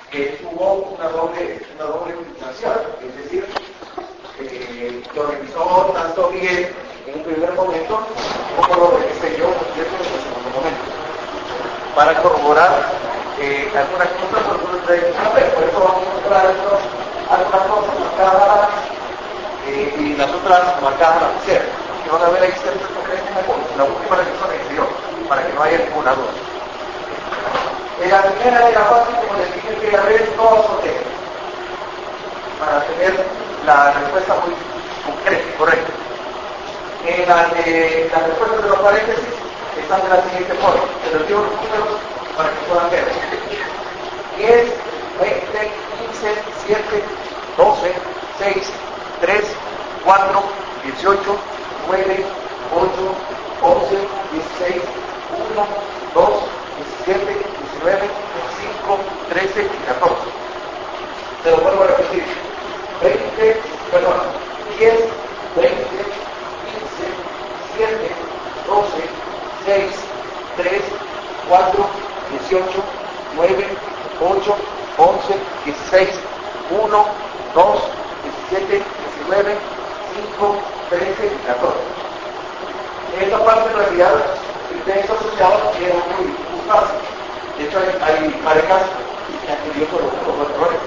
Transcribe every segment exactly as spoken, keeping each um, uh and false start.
que tuvo una doble, una doble utilización, es decir, eh, lo revisó tanto bien en un primer momento como lo revisé yo en el segundo momento, para corroborar eh, algunas cosas, algunos de a ver, por eso vamos a mostrar algunas cosas marcadas eh, y las otras marcadas a la tercera, que van a ver ahí ciertas diferencias en la última revisión que dio, para que no haya ninguna duda. En la primera era fácil, como les dije, que haber dos o tres, para tener la respuesta muy concreta y correcta. En la de las respuestas de los paréntesis están de la siguiente forma. Les digo los números para que puedan ver. diez, veinte, quince, siete, doce, seis, tres, cuatro, dieciocho, nueve, ocho, once, dieciséis, uno, dos, diecisiete, diecinueve, veinticinco, trece y catorce. Se lo vuelvo a repetir. veinte, perdón, diez, veinte, quince, siete, doce, seis, tres, cuatro, dieciocho, nueve, ocho, once, dieciséis, uno, dos, diecisiete, diecinueve, cinco, trece y catorce. Esta parte en realidad de estos asociados era muy, muy fácil. De hecho, hay, hay parejas que han tenido por los errores.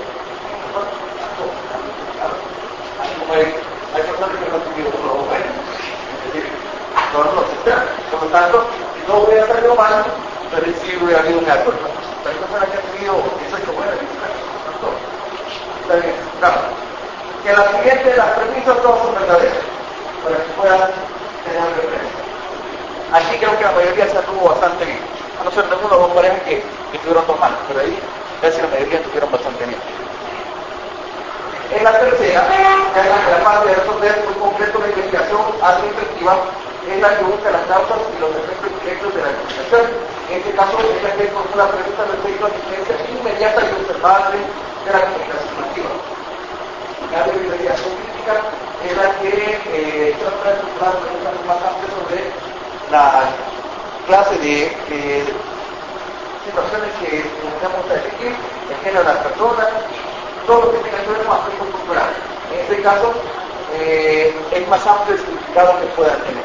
Como hay, hay personas que no han tenido por los buenos. Es decir, no los externos. Por lo tanto, no voy a hacerlo mal, pero sí voy a haber un error. Hay personas que han tenido dieciocho buenas y está bien, claro. Que la siguiente, las premisas todas son verdaderas, para que puedan tener referencia. Aquí creo que la mayoría se anduvo bastante bien, a no ser de uno o dos parejas que, que tuvieron dos manos, pero ahí casi la mayoría tuvieron bastante bien. En la tercera, ya en la parte de resolver muy concreto la investigación administrativa, es la que busca las causas y los efectos directos de la comunicación. En este caso, es la que formula la pregunta respecto a la diferencia inmediata y observable de la comunicación activa. La de investigación crítica es la que eh, trata de formular preguntas más amplias sobre la clase de eh, situaciones que necesitamos elegir, el género de las personas, todo lo que tenga que ver con aspectos culturales. En este caso, eh, es más amplio el significado que puedan tener.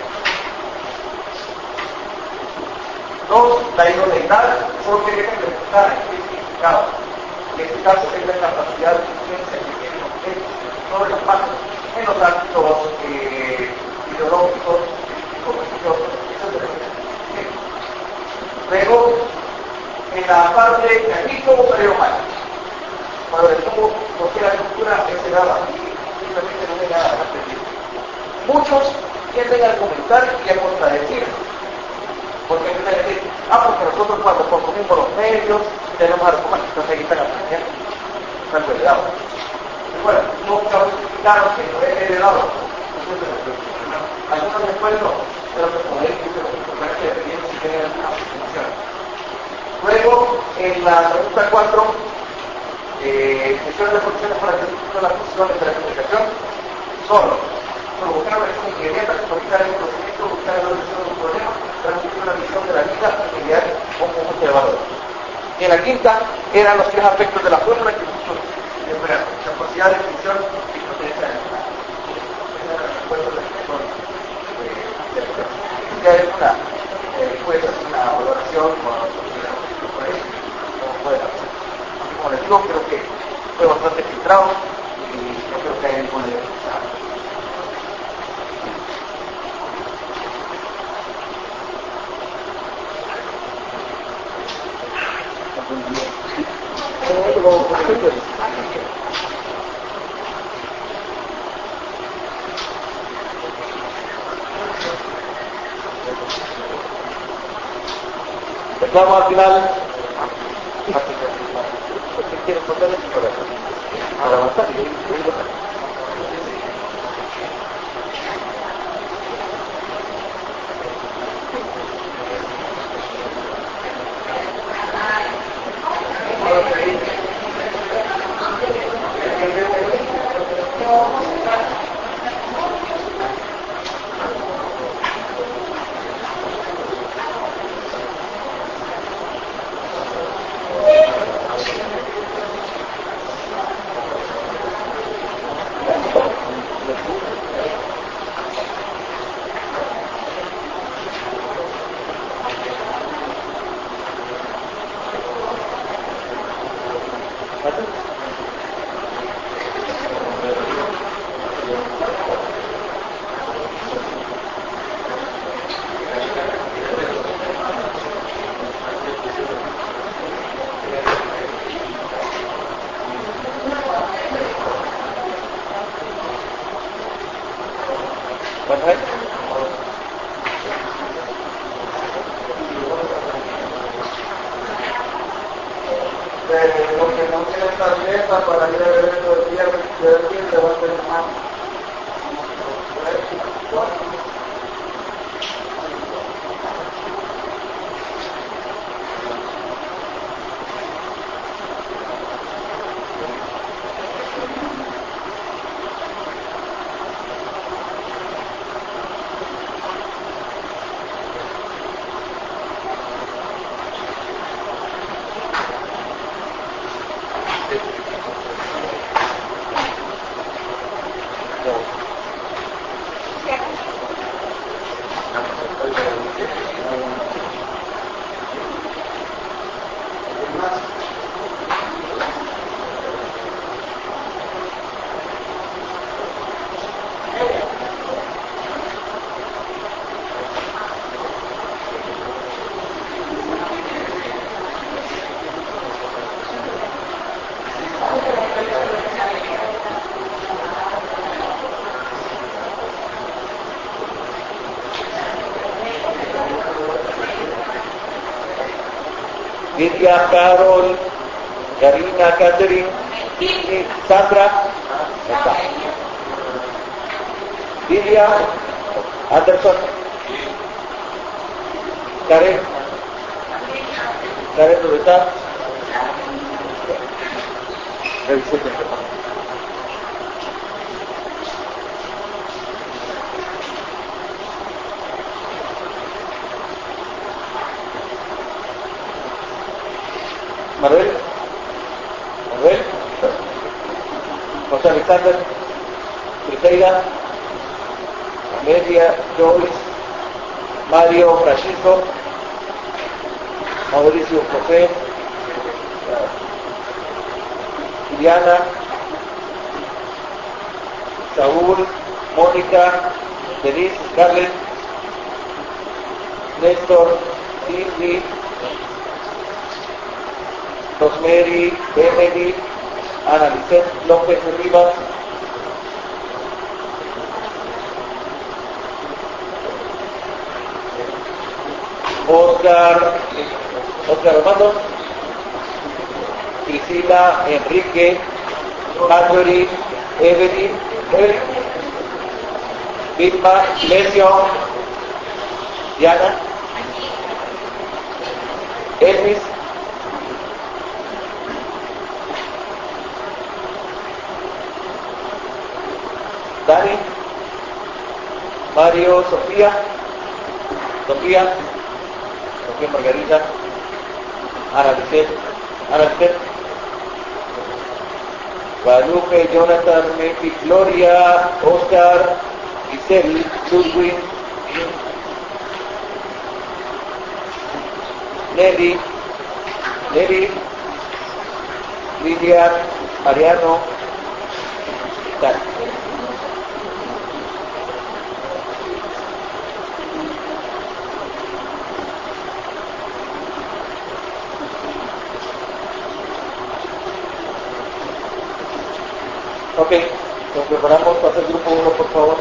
Dos, la idoneidad, solo que dejan de buscar el significado. En este caso, es la capacidad de influencia que tienen los objetos sobre las masas en los ámbitos eh, ideológicos, religiosos, etcétera. Luego, en la parte de aquí todo salió mal. Cuando le pongo por qué la cultura es cerrada, simplemente no hay nada aprendido. Muchos tienden a comentar y a contradecir. Porque es decir, ah, porque nosotros cuando consumimos los medios tenemos argumentos, entonces ahí están aprendiendo, están cuidados. Y bueno, nunca justificaron que lo he heredado. Algunos después no, pero que poder que se lo importante que deberían si tienen una función. Luego, en la pregunta cuatro, eh, gestiones de funciones para que se las funciones de la comunicación, solo provocar una acción inmediata, comunicar el conocimiento, buscar la solución de un problema, transmitir una visión de la vida, actividad o un conjunto de valores. Y en la quinta eran los tres aspectos de la fórmula que nosotros esperamos: capacidad de definición y potencia de la esa es la respuesta del sector de la ya es una, eh, puede ser una valoración con por ahí, como puede hacer. Como les digo, creo que fue bastante filtrado y no creo que haya ninguna dificultad. Vamos al final. ¿Qué quieres contar esto para avanzar? Los que no tienen tarjeta para ir al evento del viernes, del viernes levanten la mano. Lidia, Carol, Karina, Catherine, Tini, Sandra, está. Lidia, Anderson, Karen, Karen, ¿dónde está? Revisé. Manuel, Manuel, José Alexander, Criseida, Amelia, Joyce, Mario, Francisco, Mauricio, José, Diana, Saúl, Mónica, Denise, Scarlett, Néstor, Cindy, Rosemary, Emily, Ana Lisette López Rivas, Oscar, Oscar Armando, Priscila, Enrique, Marjorie, Evelyn, Evelyn, Vilma, Lesio, Diana, Elvis, Dani, Mario, Sofía, Sofía, Sofía Margarita, Ana Lisette, Ana Lisette, Guadalupe, Jonathan, Memphis, Gloria, Oscar, Giselle, Ludwig, Nelly, Nelly, Lidia, Mariano, Dani. Ok, nos preparamos para hacer grupo uno, por favor.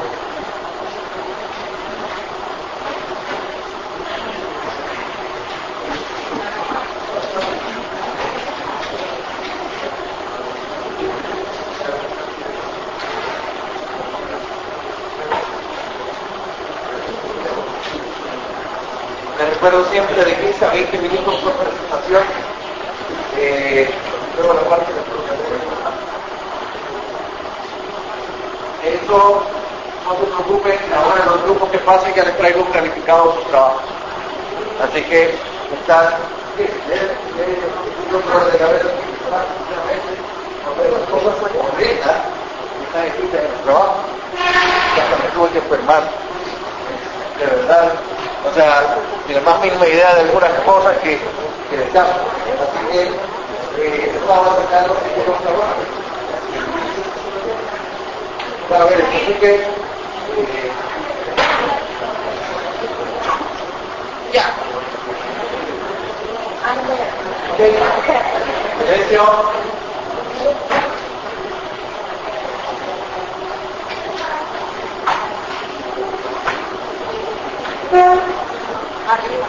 Les recuerdo siempre de quince a veinte minutos por presentación. Eh, luego la parte de Eso, no se preocupen, ahora en los grupos que pasen ya les traigo planificados sus trabajos. Así que están, yo creo de cabeza, las cosas horrendas que están escritas en el trabajo, que hasta me tuve que enfermar, de verdad, o sea, ni la más mínima idea de algunas cosas que, que les dan. Así que eh, vamos a sacar los que vamos a hablar. Para ver, entonces que eh, ya. silencio. Arriba.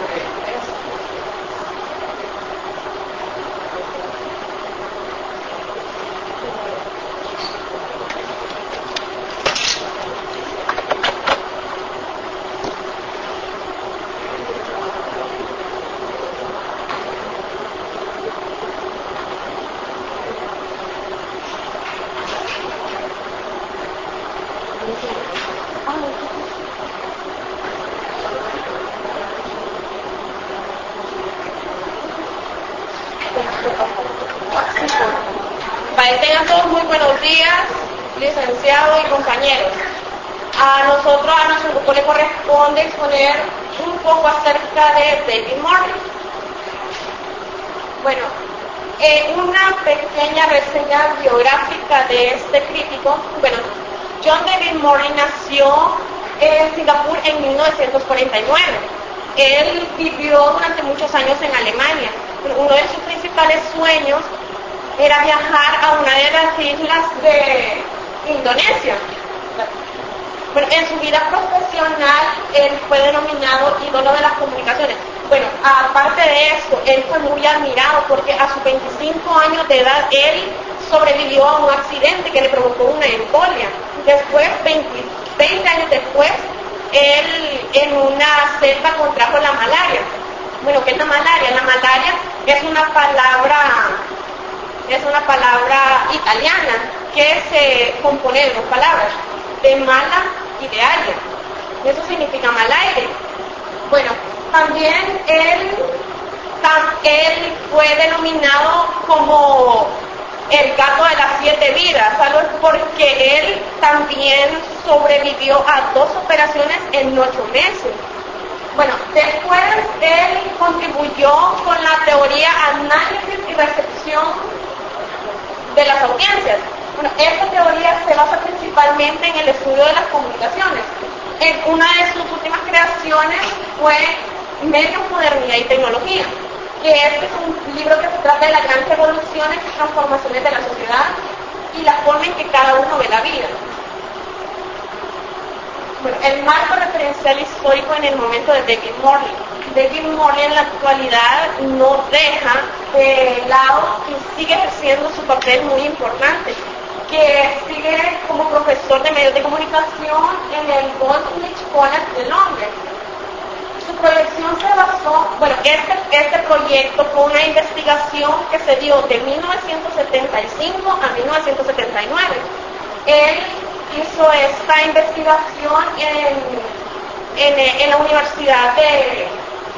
Vale, tengan todos muy buenos días, licenciados y compañeros. A nosotros, a nuestro grupo le corresponde exponer un poco acerca de David Morley. Bueno, eh, una pequeña reseña biográfica de este crítico. Bueno, John David Morley nació en Singapur en mil novecientos cuarenta y nueve. Él vivió durante muchos años en Alemania. Uno de sus principales sueños era viajar a una de las islas de Indonesia. Bueno, en su vida profesional, él fue denominado ídolo de las comunicaciones. Bueno, aparte de esto, él fue muy admirado porque a sus veinticinco años de edad, él sobrevivió a un accidente que le provocó una embolia. Después, veinte, veinte años después, él en una selva contrajo la malaria. Bueno, ¿qué es la malaria? La malaria es una palabra, es una palabra italiana que se compone de dos palabras, de mala y de aire. Eso significa mal aire. Bueno, también él, tam, él fue denominado como el gato de las siete vidas, ¿sabes? Porque él también sobrevivió a dos operaciones en ocho meses. Bueno, después él contribuyó con la teoría análisis y recepción de las audiencias. Bueno, esta teoría se basa principalmente en el estudio de las comunicaciones. En una de sus últimas creaciones fue Medios, Modernidad y Tecnología, que este es un libro que se trata de las grandes revoluciones y transformaciones de la sociedad y la forma en que cada uno ve la vida. Bueno, el marco referencial histórico en el momento de David Morley. David Morley en la actualidad no deja de lado y sigue ejerciendo su papel muy importante, que sigue como profesor de medios de comunicación en el Goldsmiths College de Londres. Su proyección se basó, bueno, este, este proyecto fue una investigación que se dio de mil novecientos setenta y cinco a mil novecientos setenta y nueve. Él hizo esta investigación en, en, en la Universidad de,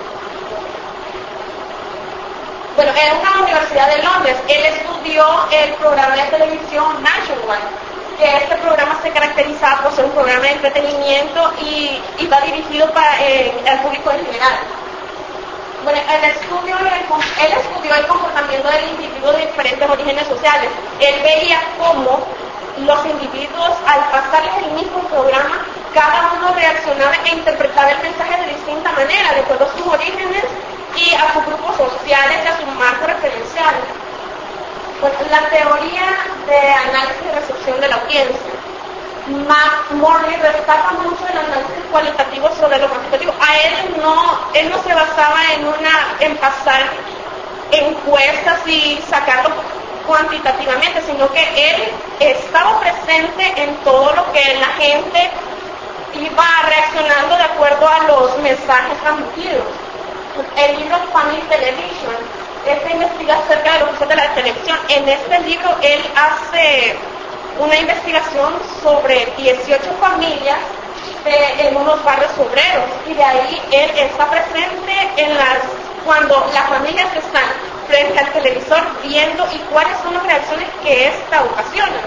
bueno, en una universidad de Londres. Él estudió el programa de televisión Nationwide, que este programa se caracterizaba por ser un programa de entretenimiento y, y va dirigido para eh, el público en general. Bueno, él estudió, el, él estudió el comportamiento del individuo de diferentes orígenes sociales. Él veía cómo los individuos, al pasarles el mismo programa, cada uno reaccionaba e interpretaba el mensaje de distinta manera, de acuerdo a sus orígenes y a sus grupos sociales y a sus marcos referenciales. Pues la teoría de análisis y recepción de la audiencia. Max Morley destaca mucho el análisis cualitativo sobre lo cuantitativo. A él no, él no se basaba en una, en pasar encuestas y sacarlo cuantitativamente, sino que él estaba presente en todo lo que la gente iba reaccionando de acuerdo a los mensajes transmitidos. El libro Family Television, este investiga acerca de los usos de la televisión. En este libro él hace una investigación sobre dieciocho familias de, en unos barrios obreros, y de ahí él está presente en las, cuando las familias están frente al televisor viendo y cuáles son las reacciones que esta ocasiona.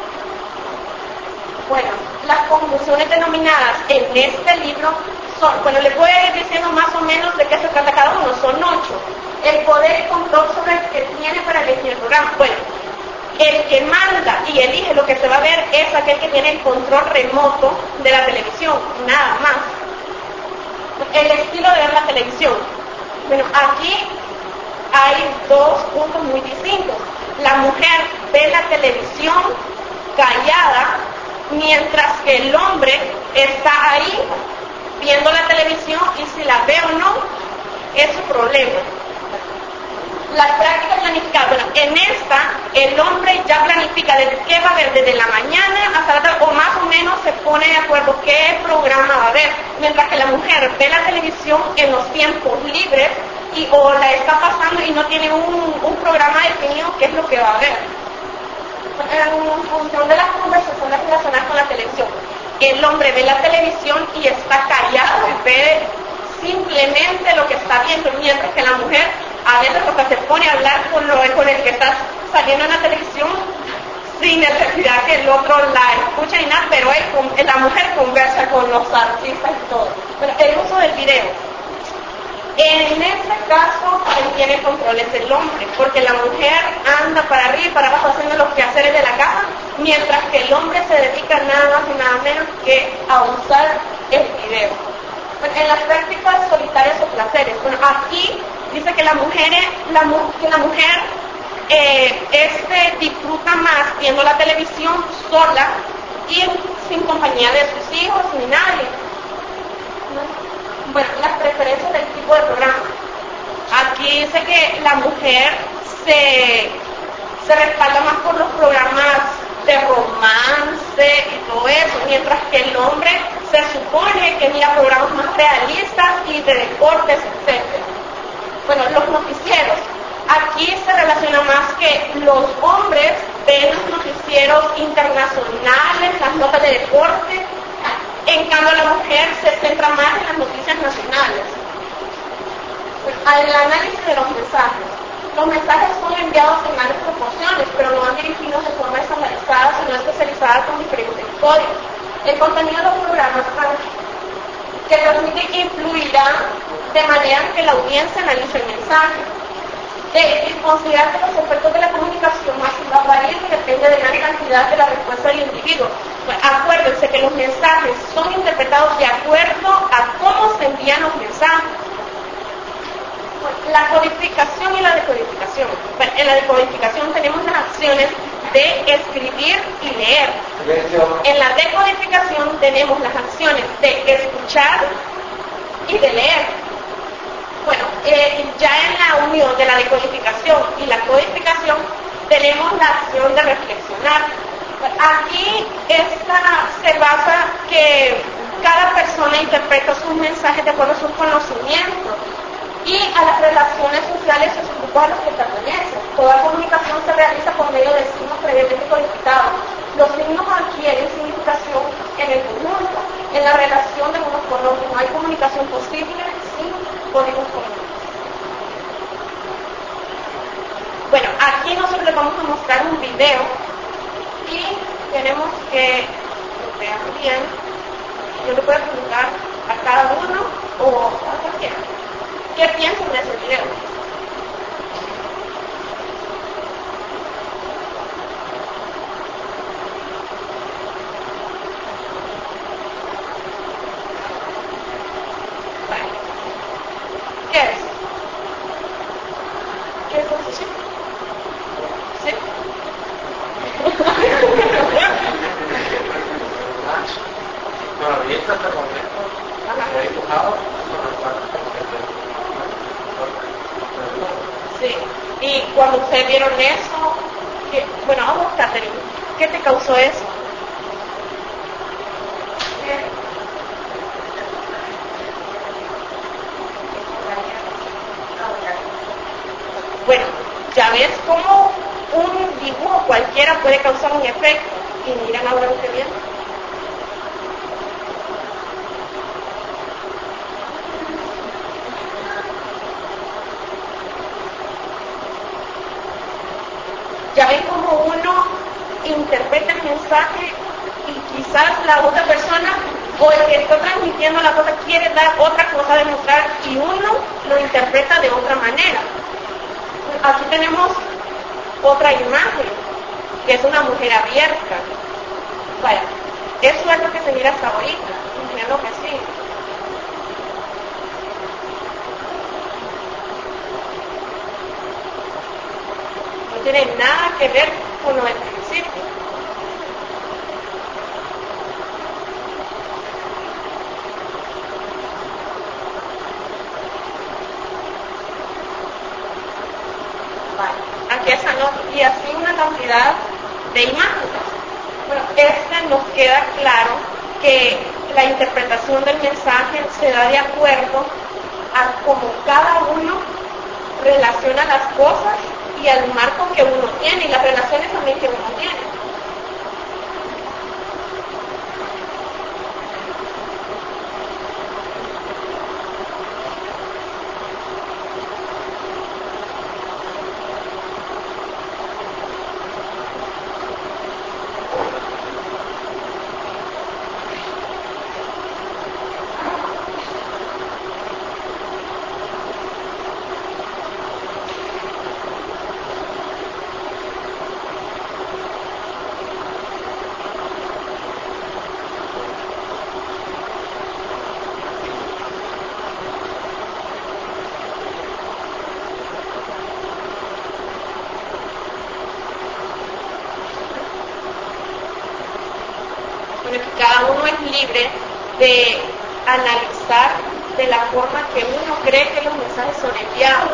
Bueno, las conclusiones denominadas en este libro son, bueno, les voy a ir diciendo más o menos de qué se trata cada uno, son ocho. el poder y control sobre el que tiene para elegir el programa. Bueno, el que manda y elige lo que se va a ver es aquel que tiene el control remoto de la televisión, nada más. El estilo de ver la televisión. Bueno, aquí hay dos puntos muy distintos. La mujer ve la televisión callada, mientras que el hombre está ahí viendo la televisión y si la ve o no, es su problema. Las prácticas planificadas, bueno, en esta el hombre ya planifica desde qué va a ver desde la mañana hasta la tarde, o más o menos se pone de acuerdo qué programa va a ver, mientras que la mujer ve la televisión en los tiempos libres y o la está pasando y no tiene un, un programa definido qué es lo que va a ver. En función de las conversaciones relacionadas con la televisión, el hombre ve la televisión y está callado y ve simplemente lo que está viendo, mientras que la mujer a veces hasta se pone a hablar con, lo, con el que está saliendo en la televisión sin necesidad que el otro la escuche y nada, pero él, la mujer conversa con los artistas y todo. Bueno, el uso del video. En este caso, quien tiene control es el hombre, porque la mujer anda para arriba y para abajo haciendo los quehaceres de la casa, mientras que el hombre se dedica nada más y nada menos que a usar el video. En las prácticas solitarias o placeres, bueno, aquí dice que la mujer, la, que la mujer eh, este, disfruta más viendo la televisión sola y sin compañía de sus hijos ni nadie. Bueno, las preferencias del tipo de programa. Aquí dice que la mujer se, se respalda más por los programas de romance y todo eso, mientras que el hombre se supone que mira programas más realistas y de deportes, etcétera. Bueno, los noticieros. Aquí se relaciona más que los hombres ven los noticieros internacionales, las notas de deporte, en cambio la mujer se centra más en las noticias nacionales. El análisis de los mensajes. Los mensajes son enviados en grandes proporciones, pero no van dirigidos de forma estandarizada, sino especializada con diferentes códigos. El contenido de los programas que transmite influirá de manera que la audiencia analice el mensaje. De considerar que los efectos de la comunicación masiva varían y depende de gran cantidad de la respuesta del individuo. Pues, acuérdense que los mensajes son interpretados de acuerdo a cómo se envían los mensajes. La codificación y la decodificación. Bueno, en la decodificación tenemos las acciones de escribir y leer. En la decodificación tenemos las acciones de escuchar y de leer. Bueno, eh, ya en la unión de la decodificación y la codificación tenemos la acción de reflexionar. Aquí esta se basa que cada persona interpreta sus mensajes de acuerdo a sus conocimientos y a las relaciones sociales y a sus grupos a los que pertenecen. Toda comunicación se realiza por medio de signos previamente codificados. Los signos adquieren significación en el conjunto, en la relación de unos con otros. No hay comunicación posible sin códigos comunes. Bueno, aquí nosotros les vamos a mostrar un video y tenemos que vean bien. Yo le puedo preguntar a cada uno o a cualquiera. ¿Qué piensan de ese video? Vale. ¿Qué es? ¿Qué es eso? ¿Sí? ¿Sí? Todavía está hasta el momento. Se ha dibujado Sí, y cuando ustedes vieron eso, que, bueno, vamos, Catherine, ¿qué te causó eso? ¿Qué? Bueno, ya ves cómo un dibujo cualquiera puede causar un efecto, y miran ahora lo que viene. Ya ven cómo uno interpreta el mensaje y quizás la otra persona o el que está transmitiendo la cosa quiere dar otra cosa a demostrar y uno lo interpreta de otra manera. aquí tenemos otra imagen, que es una mujer abierta. Bueno, eso es lo que se mira hasta ahorita, entiendo que sí. No tiene nada que ver con lo del principio. Vale, aquí están otros, y así una cantidad de imágenes. Bueno, este nos queda claro que la interpretación del mensaje se da de acuerdo a cómo cada uno relaciona las cosas y al marco que uno tiene y las relaciones también que uno tiene. Cada uno es libre de analizar de la forma que uno cree que los mensajes son enviados.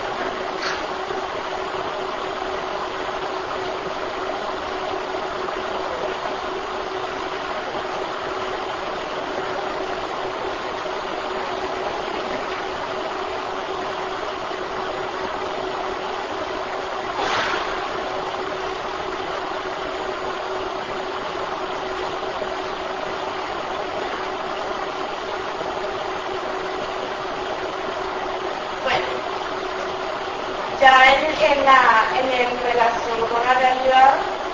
Ya en, en, la, en, en relación con la realidad,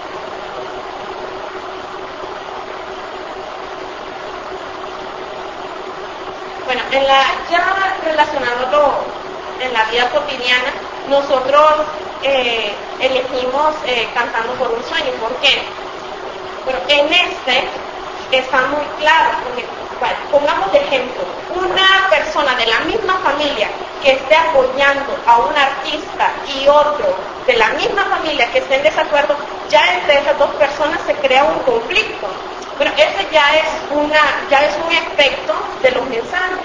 bueno, en la, ya relacionándolo en la vida cotidiana, nosotros eh, elegimos eh, Cantando por un Sueño. ¿Por qué? Bueno, en este está muy claro, porque, bueno, pongamos de ejemplo, una persona de la misma familia que esté apoyando a un artista y otro de la misma familia que esté en desacuerdo, ya entre esas dos personas se crea un conflicto. Bueno, ese ya es una, ya es un efecto de los mensajes.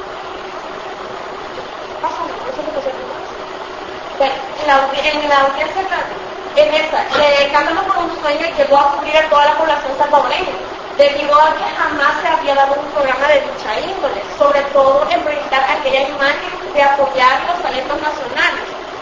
Bueno, en la, en la audiencia, en esa, eh, Cantando por un Sueño llegó a cubrir a toda la población salvadoreña, debido a que jamás se había dado un programa de dicha índole, sobre todo en proyectar aquella imagen de apoyar los talentos nacionales.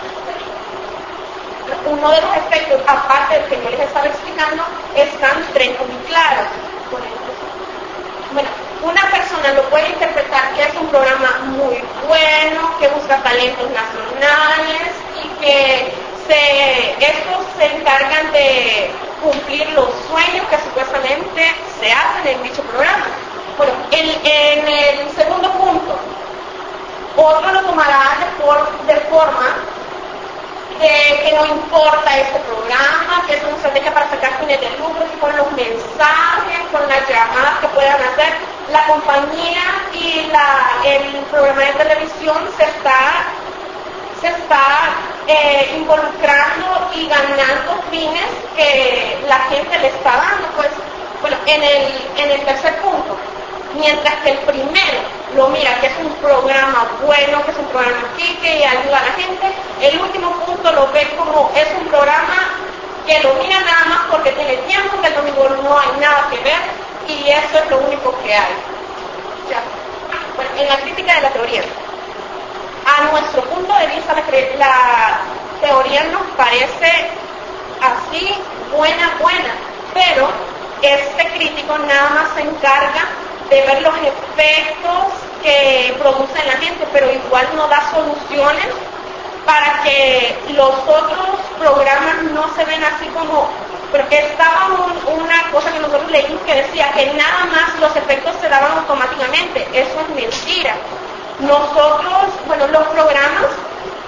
Uno de los efectos, aparte del que yo les estaba explicando, están tres muy claros. Bueno, una persona lo puede interpretar que es un programa muy bueno, que busca talentos nacionales y que se, estos se encargan de cumplir los sueños que supuestamente se hacen en dicho programa. Bueno, en, en el segundo punto, otro lo tomará de, por, de forma de que no importa este programa, que es una estrategia para sacar fines de lucro, que con los mensajes, con las llamadas que puedan hacer, la compañía y la, el programa de televisión se está, se está eh, involucrando y ganando fines que la gente le está dando. Pues, bueno, en el, en el tercer punto, mientras que el primero lo mira que es un programa bueno, que es un programa aquí, que ayuda a la gente, el último punto lo ve como es un programa que lo mira nada más porque tiene tiempo, que el domingo no hay nada que ver y eso es lo único que hay. Ya. Bueno, en la crítica de la teoría, a nuestro punto de vista la, la teoría nos parece así buena, buena, pero este crítico nada más se encarga de ver los efectos que produce en la gente, pero igual no da soluciones para que los otros programas no se ven así como, porque estaba un, una cosa que nosotros leímos que decía que nada más los efectos se daban automáticamente. Eso es mentira. Nosotros, bueno, los programas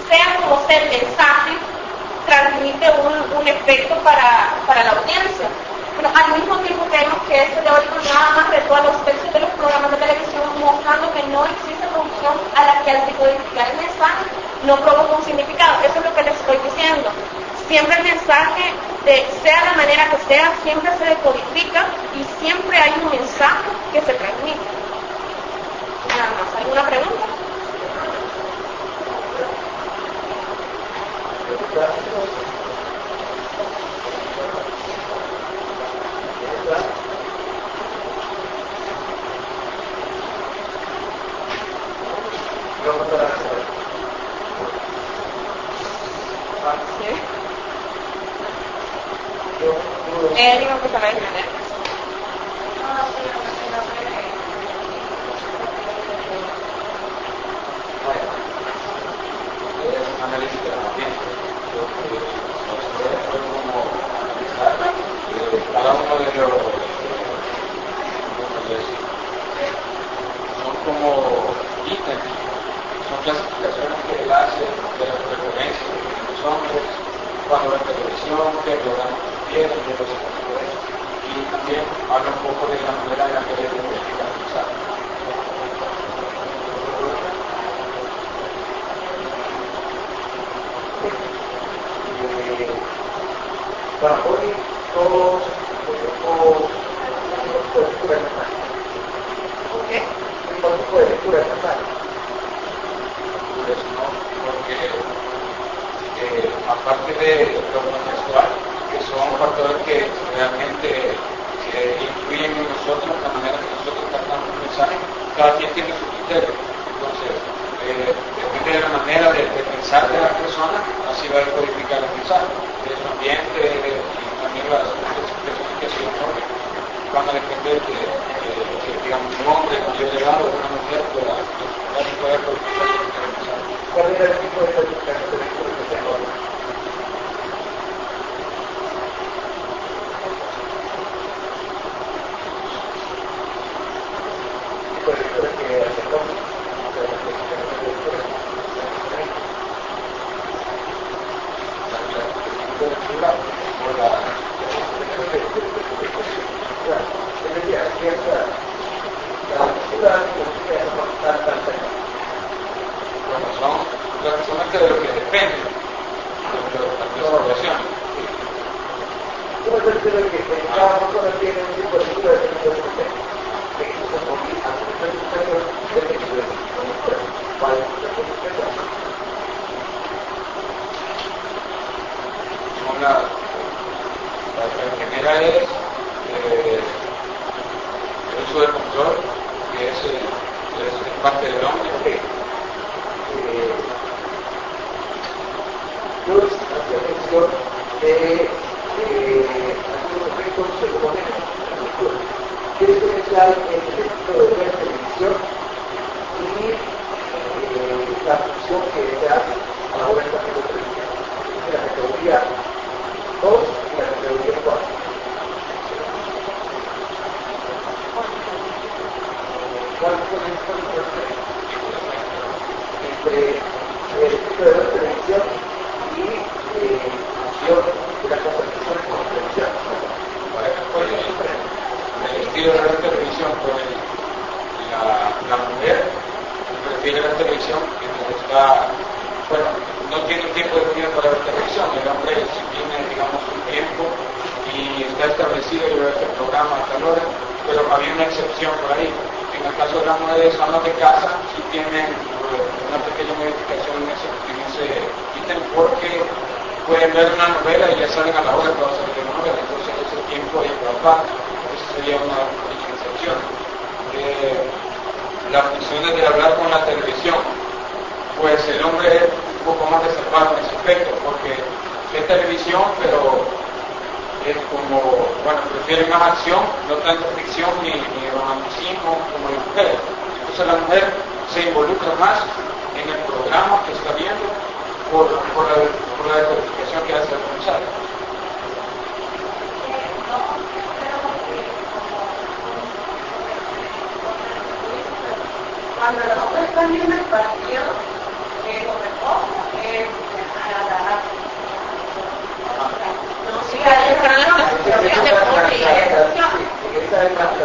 sea como sea el mensaje, transmite un, un efecto para, para la audiencia. Pero al mismo tiempo creemos que este teórico nada más retó a los textos de los programas de televisión, mostrando que no existe producción a la que al decodificar el mensaje no provoca un significado. Eso es lo que les estoy diciendo. Siempre el mensaje, de, sea la manera que sea, siempre se decodifica y siempre hay un mensaje que se transmite. Nada más. ¿Alguna pregunta? Eh, digo que se va a entender. Es un análisis de la audiencia. Lo que nosotros fue como analizar eh, cada uno de los son como ítems, son clasificaciones que él hace de las preferencias de los hombres, cuando ven televisión, qué programas prefieren, qué cosas prefieren, y también habla un poco de la manera en la que ellos identifican el mensaje. Para hoy todos tenemos un tipo de lectura de mensaje. ¿Qué? Un tipo de lectura de mensaje. Pues no, porque eh, aparte de lo contextual, que son factores que realmente eh, influyen en nosotros, la manera que nosotros captamos el mensaje, cada quien tiene su criterio. Entonces, eh, depende de la manera de, de pensar de la persona, así va a codificar el mensaje. De su ambiente y también las expresiones que se le van a depender de, de, de, digamos, un hombre mayor de edad o una mujer pueda pueda codificar el mensaje. ¿Cuál es el tipo de codificación de lectura que se ahora? ¿Tipo de lectura que hacemos? Bueno, son prácticamente de lo que depende de la situación. Yo me refiero que cada persona tiene un tipo de lectura de tipo de lectura. Que incluso por algunos años de lectura de lectura. ¿Cuál es la lectura? Una, la primera es eh, el uso del control, que es, eh, es, es parte del hombre. Okay. Eh, yo hacía mención de eh, algunos efectos psicológicos en la lectura. Quiero diferenciar el efecto de ver televisión y eh, la función que se hace a la hora de estar viendo televisión. Es la categoría dos y la categoría cuatro. ¿Cuál es la diferencia entre el efecto de ver televisión y eh, función de las conversaciones con la televisión? ¿Cuál es la diferencia? El estilo de ver televisión con el, la, la mujer prefiere ver televisión mientras está, bueno, no tiene un tiempo definido para ver televisión. El hombre si tiene, digamos, un tiempo y está establecido y ve este programa a tal hora, pero había una excepción por ahí. En el caso de las mujeres amas de casa, sí tienen uh, una pequeña modificación en ese, en ese ítem, porque pueden ver una novela y ya saben a la hora que va a salir la novela, entonces ese tiempo ahí por aparte. Esa sería una pequeña excepción. Eh, las funciones de hablar con la televisión, pues el hombre es un poco más reservado en ese aspecto, porque es televisión, pero es como, bueno, prefiere más acción, no tanto ficción ni, ni romanticismo como la mujer. Entonces la mujer se involucra más en el programa que está viendo por, por, la, por la decodificación que hace el mensaje. Cuando los hombres están viendo el partido, eh, lo mejor es información de Morley. Esa es la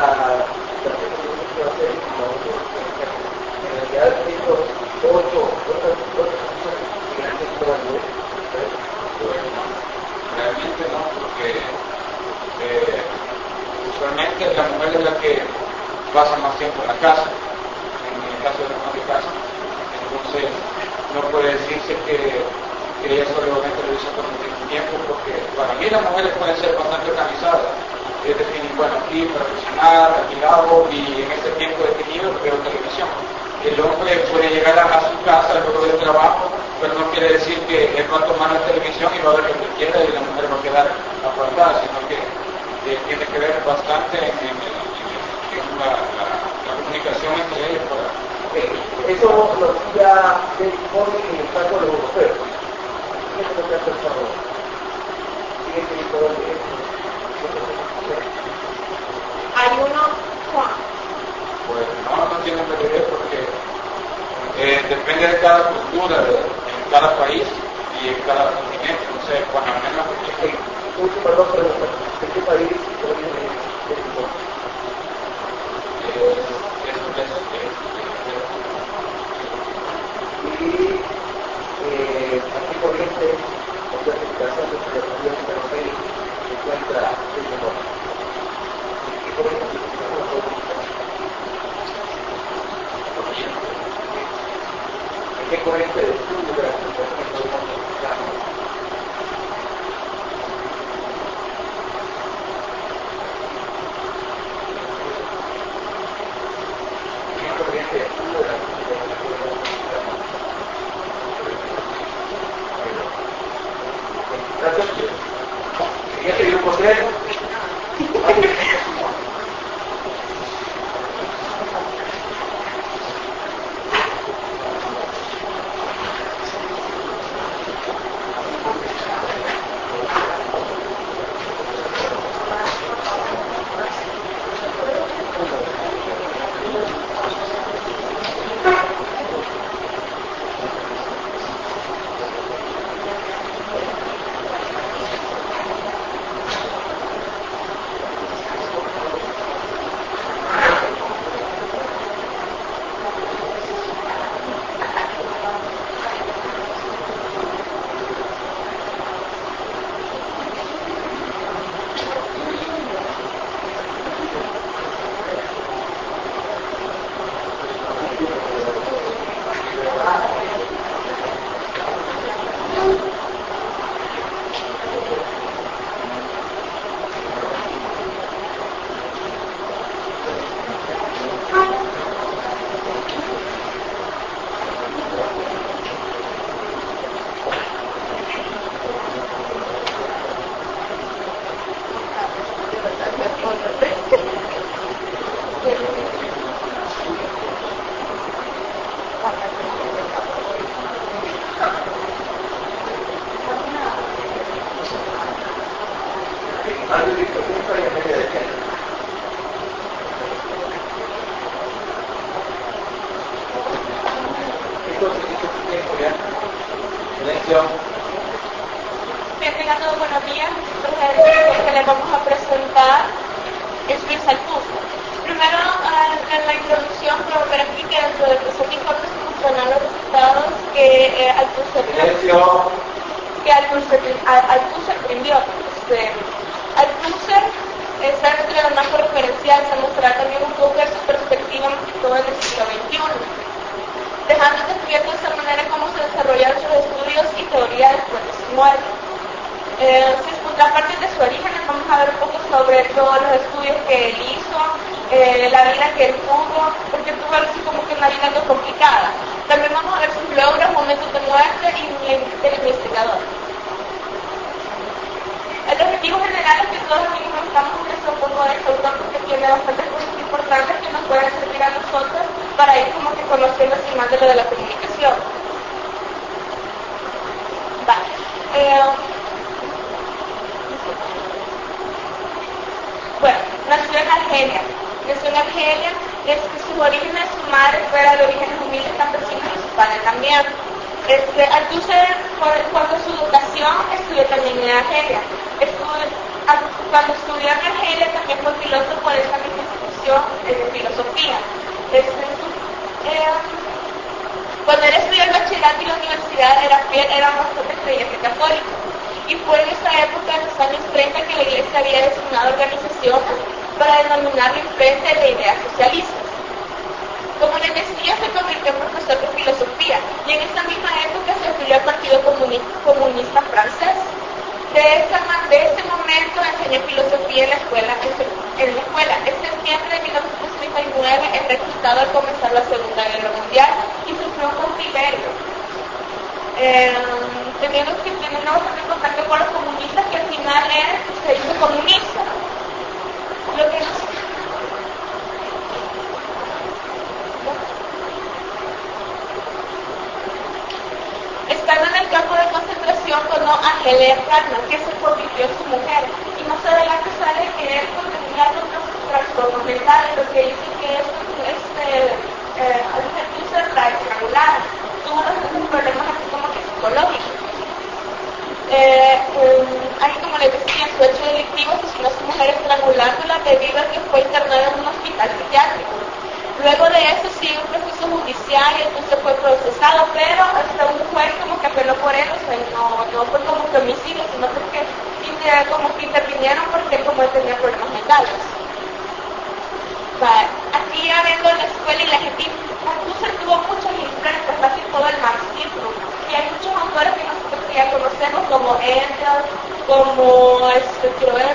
en realidad estos ocho otras cosas que han hecho realmente no, porque eh, usualmente la mujer es la que pasa más tiempo en la casa, en el caso de la mujer de casa, entonces no puede decirse que, que ella solo ve televisión por un tiempo, porque para mí las mujeres pueden ser bastante organizadas, es decir, bueno, aquí para cocinar, aquí lavo, y en este tiempo definido veo televisión. El hombre puede llegar a, a su casa luego del trabajo, pero no quiere decir que él va a tomar la televisión y va a ver lo que quiera y la mujer va a quedar apartada, sino que eh, tiene que ver bastante en, en, en, en la, la, la comunicación entre ellos. Para... Eh, eso lo hacía el informe en el caso de los europeos. ¿Qué es lo que hace el favor? ¿Sigue siendo todo el Hay uno, Juan. Pues no, no tiene que ver porque eh, depende de cada cultura, de, en cada país y en cada continente. No sé, cuando menos okay. Última dos preguntas. ¿En qué país proviene este informe? eh, es, es, es, Y eh, aquí corriente o certificación de Secretaría de Ferrocarril se encuentra el menor. ¿Qué corriente? ¿Qué corriente de estudio de la Secretaría ¿Qué corriente de estudio de la Gracias. ¿Quería seguir un consejo? Bien, tengan todos buenos días. El que les vamos a presentar es Luis Althusser. Primero, en la introducción, quiero ver aquí que dentro del presente informe se mencionan los resultados que eh, Althusser que Althusser rindió. Este, Althusser está entre los más referenciales a mostrar también un poco de su perspectiva más que todo en el siglo veintiuno, dejando descubierto de esta manera cómo se desarrollaron sus estudios y teoría después de su muerte. Eh, a partir de su origen vamos a ver un poco sobre todos los estudios que él hizo, eh, la vida que él tuvo, porque tuvo así como que una vida algo complicada. También vamos a ver sus logros, momentos de muerte y del investigador. El objetivo general es que todos aquí conozcamos un poco de este autor porque tiene bastantes cosas importantes que nos pueden servir a nosotros para ir como que conociendo así más de lo de la comunicación. Vale. Eh, bueno, nació en Argelia. Nació en Argelia, es que sus orígenes, su madre fuera de orígenes humildes campesinos y su padre también. Este, Althusser, cuando su educación, estudió también en Argelia. Estuvo, cuando estudió en Argelia también fue piloto por esa misma institución de filosofía. Este, eh, cuando él estudió el bachillerato y la universidad era fiel, era bastante creyente católico. Y fue en esa época, en los años treinta, que la Iglesia había designado organizaciones para denominar el Frente de Ideas Socialistas. Como les decía, se convirtió en profesor de filosofía y en esta misma época se afilió al Partido Comunista, Comunista Francés. De, esa, de ese momento enseñó filosofía en la escuela. En la escuela. En septiembre de mil novecientos treinta y nueve es reclutado al comenzar la Segunda Guerra Mundial y sufrió un cautiverio. Eh, teniendo que tener bastante contacto con los comunistas, que al final él se hizo comunista. Lo que no Estando en el campo de concentración conoció a Helen Carter, que se convirtió en su mujer, y más adelante sale que él tenía otros trastornos mentales, lo que dice que es este, eh, un ser triangular, tuvo unos problemas así como que psicológicos. Eh, um, ahí, como les decía, su hecho delictivo asesinó a su mujer estrangulándola debido a que fue internada en un hospital psiquiátrico. Luego de eso sigue un proceso judicial y entonces fue procesado, pero hasta un juez como que apeló por él, o sea, no, no fue como que homicidio, sino porque inter, como que intervinieron porque como él tenía problemas mentales. Vale. Aquí ya vengo a la escuela y la gente, Althusser tuvo muchas influencias, más que todo el marxismo, y hay muchos autores que nosotros ya conocemos como Engels, como este, quiero ver,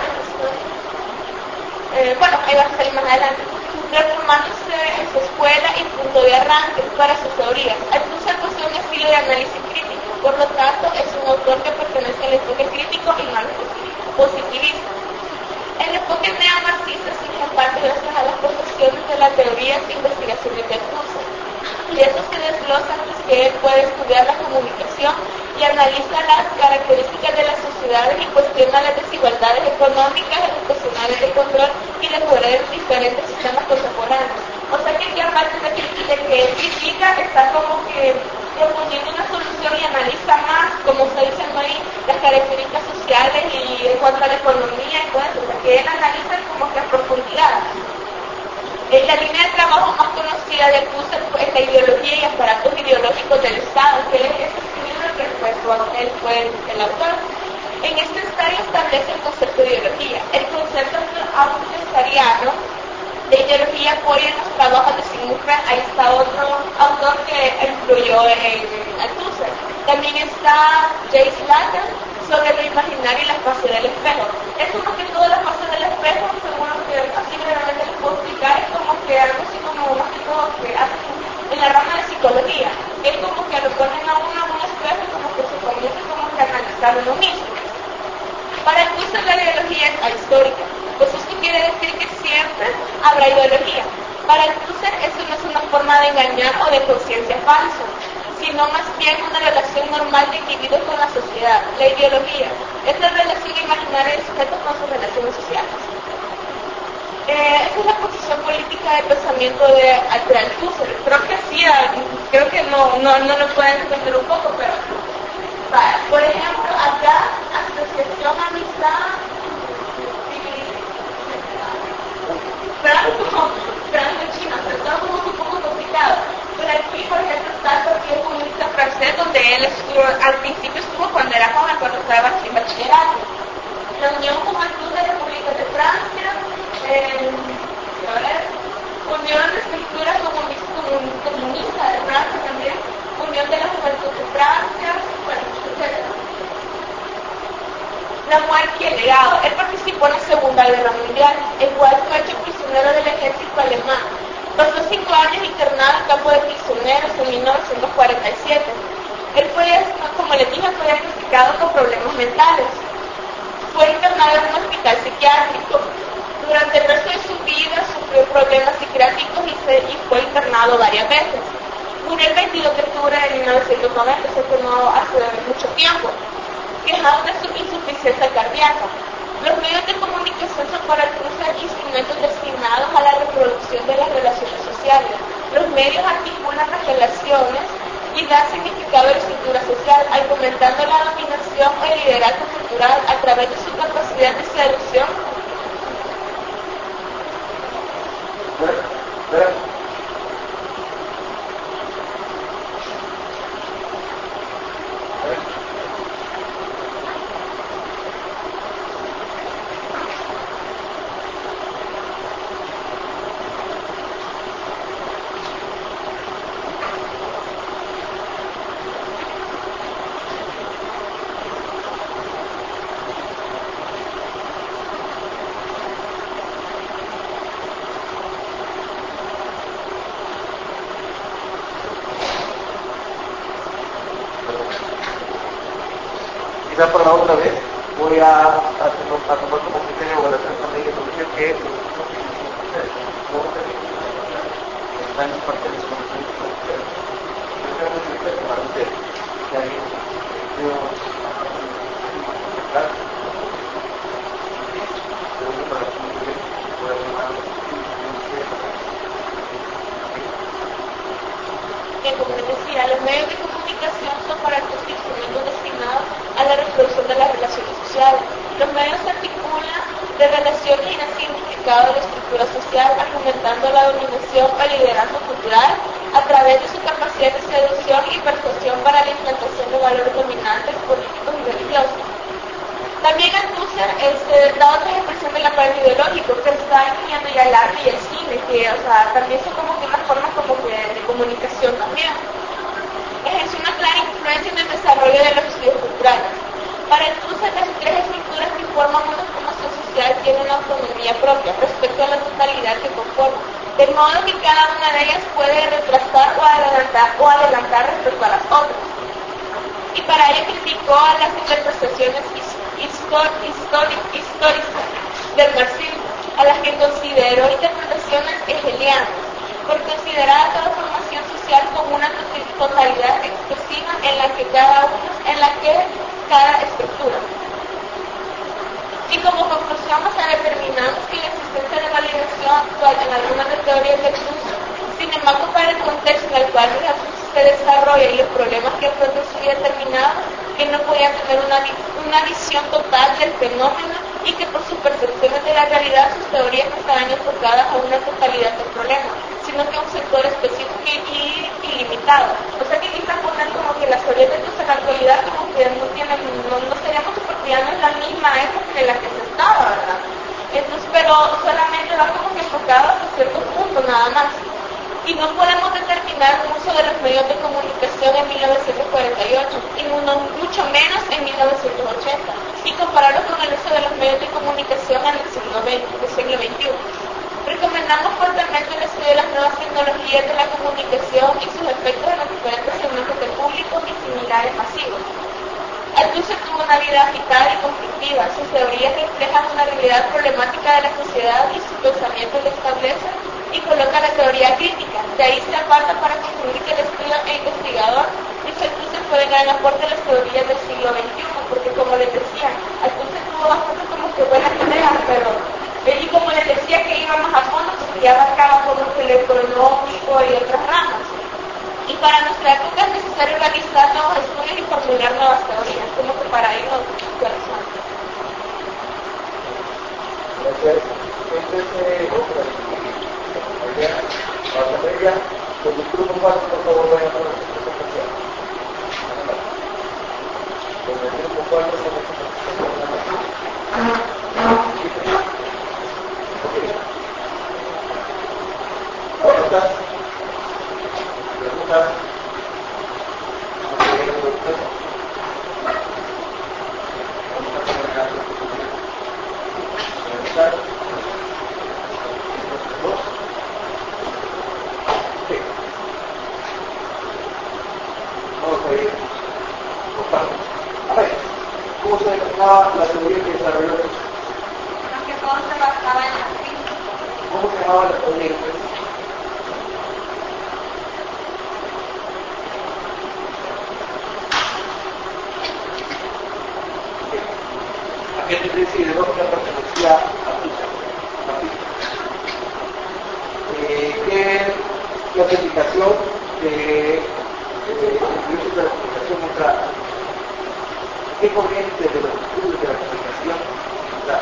eh, bueno, ahí va a salir más adelante. Reformándose en su escuela y punto de arranque para sus teorías. Althusser posee un estilo de análisis crítico, por lo tanto es un autor que pertenece al enfoque crítico y no al positivista. El enfoque neomarxista surge en parte gracias a las posiciones de la teoría e investigaciones de Althusser, y eso se desglosa antes que él puede estudiar la comunicación y analiza las características de las sociedades y cuestiona las desigualdades económicas, educacionales de control y de poder en diferentes sistemas contemporáneos. O sea que aquí, aparte de que, de que él critica, está como que proponiendo una solución y analiza más, como está diciendo ahí, las características sociales y en cuanto a la economía y todo eso, o sea que él analiza como que a profundidad. En la línea de trabajo más conocida de Althusser es la ideología y aparatos ideológicos del Estado, que es este libro que fue, él fue el, el autor. En este estadio establece el concepto de ideología. El concepto autoriano de ideología apoya en los trabajos de Sigmund Freud. Ahí está otro autor que influyó en Althusser. También está Jay Slater sobre lo imaginario y la fase del espejo. Es como que toda la fase del espejo, según lo que así brevemente les puedo explicar, es como que algo así como más que todo que hace en la rama de psicología. Es como que lo ponen a uno en un espejo y como que se comienza como que a analizar uno mismo. Para Althusser la ideología es ahistórica, pues esto quiere decir que siempre habrá ideología. Para Althusser eso no es una forma de engañar o de conciencia falsa, sino más bien una relación normal de individuos con la sociedad. La ideología es la relación imaginaria del sujeto con sus relaciones sociales. Eh, esa es la posición política del pensamiento de, de Althusser. Creo que sí, creo que no, no, no lo pueden entender un poco, pero vale. Por ejemplo, acá, asociación, amistad, franco, franco-chino, pero todo como un poco complicado. Pero aquí, por ejemplo, está el Partido Comunista Francés, donde él estuvo, al principio estuvo cuando era joven, cuando estaba en bachillerato. La Unión Juventud de República de Francia, eh, a ver, Unión de Estructura Comunista, Comunista de Francia también, Unión de la Juventud de Francia, bueno, etcétera. La muerte y el legado. Él participó en la Segunda Guerra Mundial, el cual fue hecho prisionero del ejército alemán. Pasó cinco años internado en campo de prisioneros en mil novecientos cuarenta y siete. Él fue, como les dije, fue diagnosticado con problemas mentales. Fue internado en un hospital psiquiátrico. Durante el resto de su vida sufrió problemas psiquiátricos y, se, y fue internado varias veces. Murió el veintidós de octubre de mil novecientos noventa, eso fue no hace mucho tiempo, quejado de su insuficiencia cardíaca. Los medios de comunicación son para Althusser instrumentos destinados a la reproducción de las relaciones sociales. Los medios articulan las relaciones y dan significado a la estructura social, argumentando la dominación o el liderazgo cultural a través de su capacidad capacidad de seducción. ¿Verdad? ¿Verdad? Quizá para otra vez voy a, a, a tomar como criterio de evaluación también que solución que es están en parte de los conocimientos para ustedes. Yo creo que es para ustedes. Que hay yo que, como les decía, los medios de comunicación son para estos instrumentos destinados a la reproducción de las relaciones sociales. Los medios se articulan de relaciones y dan significado a la estructura social, argumentando la dominación o liderazgo cultural a través de su capacidad de seducción y persuasión para la implantación de valores dominantes políticos y religiosos. También Althusser este, da otra expresión del aparato ideológico que está incluyendo ya el arte y el cine, que o sea, también son como que unas formas como que de comunicación también. Ejerce una clara influencia en el desarrollo de los estudios culturales. Para Althusser, las tres estructuras que forman una formación social tienen una autonomía propia respecto a la totalidad que conforman, de modo que cada una de ellas puede retrasar o adelantar, o adelantar respecto a las otras. Y para ello criticó a las interpretaciones históricas del marxismo, a las que consideró interpretaciones hegelianas, por considerar a toda formación social como una totalidad expresiva en la que cada uno, en la que cada estructura. Y como conclusión, o sea, determinamos que la existencia de validación actual en algunas de teorías del uso, sin embargo, para el contexto en el cual se desarrolla y los problemas que afronta su vida determinado, que no podía tener una, una visión total del fenómeno y que por sus percepciones de la realidad sus teorías no estaban enfocadas a una totalidad del problema, sino que a un sector específico y ilimitado. O sea que quizás poner como que las teorías de en la actualidad como que no tienen, no, no seríamos porque ya no es la misma época en la que se estaba, ¿verdad? Entonces, pero solamente va como que enfocado hasta cierto punto nada más. Y no podemos determinar el uso de los medios de comunicación en mil novecientos cuarenta y ocho, y uno, mucho menos en mil novecientos ochenta, y compararlo con el uso de los medios de comunicación en el siglo veinte, del siglo veintiuno. Recomendamos fuertemente el estudio de las nuevas tecnologías de la comunicación y sus efectos en los diferentes segmentos del público y similares masivos. Althusser tuvo una vida agitada y conflictiva. Sus teorías reflejan una realidad problemática de la sociedad y su pensamiento lo establece y coloca la teoría crítica. De ahí se aparta para concluir que el estudio e investigador dice Althusser fue de gran aporte a las teorías del siglo veintiuno, porque como les decía, Althusser tuvo bastante como que buenas ideas, pero y como les decía que iba más a fondo, porque ya abarcaba como que el económico y otras ramas. Y para nuestra época es necesario realizar nuevos estudios y formular nuevas teorías, como que para irnos actualizando. Gracias. Entonces, otra idea, para poner ya, con el grupo cuatro, por favor, vayan a la presentación. Con el grupo cuatro, con la presentación. ¿Preguntas? ¿Preguntas? ¿Cómo se determinaba la teoría que desarrolló el uso? Porque todo se basaba en la física. ¿Cómo se llamaba la teoría? ¿A qué tendencia ideológica pertenecía a Althusser? Eh, ¿Qué clasificación de uso de la comunicación entra? ¿Qué corriente de los estudios de la comunicación entra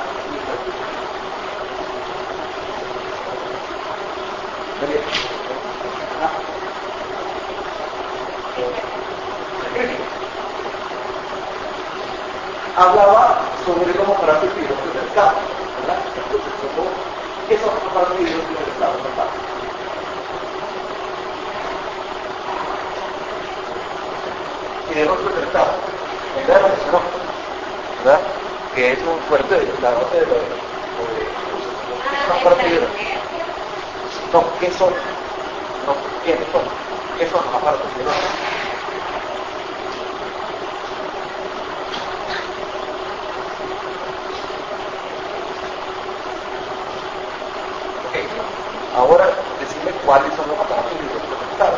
hablaba sobre los aparatos peligrosos del Estado, ¿verdad? Entonces, ¿cómo, ¿qué son los aparatos peligrosos del Estado? ¿Verdad? Y de otro del Estado, en la mencionó, ¿verdad? Que es un fuerte de la base de lo de, los aparatos peligrosos. No, ¿qué son? No, ¿quiénes son? ¿Qué son los aparatos peligrosos? Ahora, decirle cuáles son los aparatos peligrosos del Estado.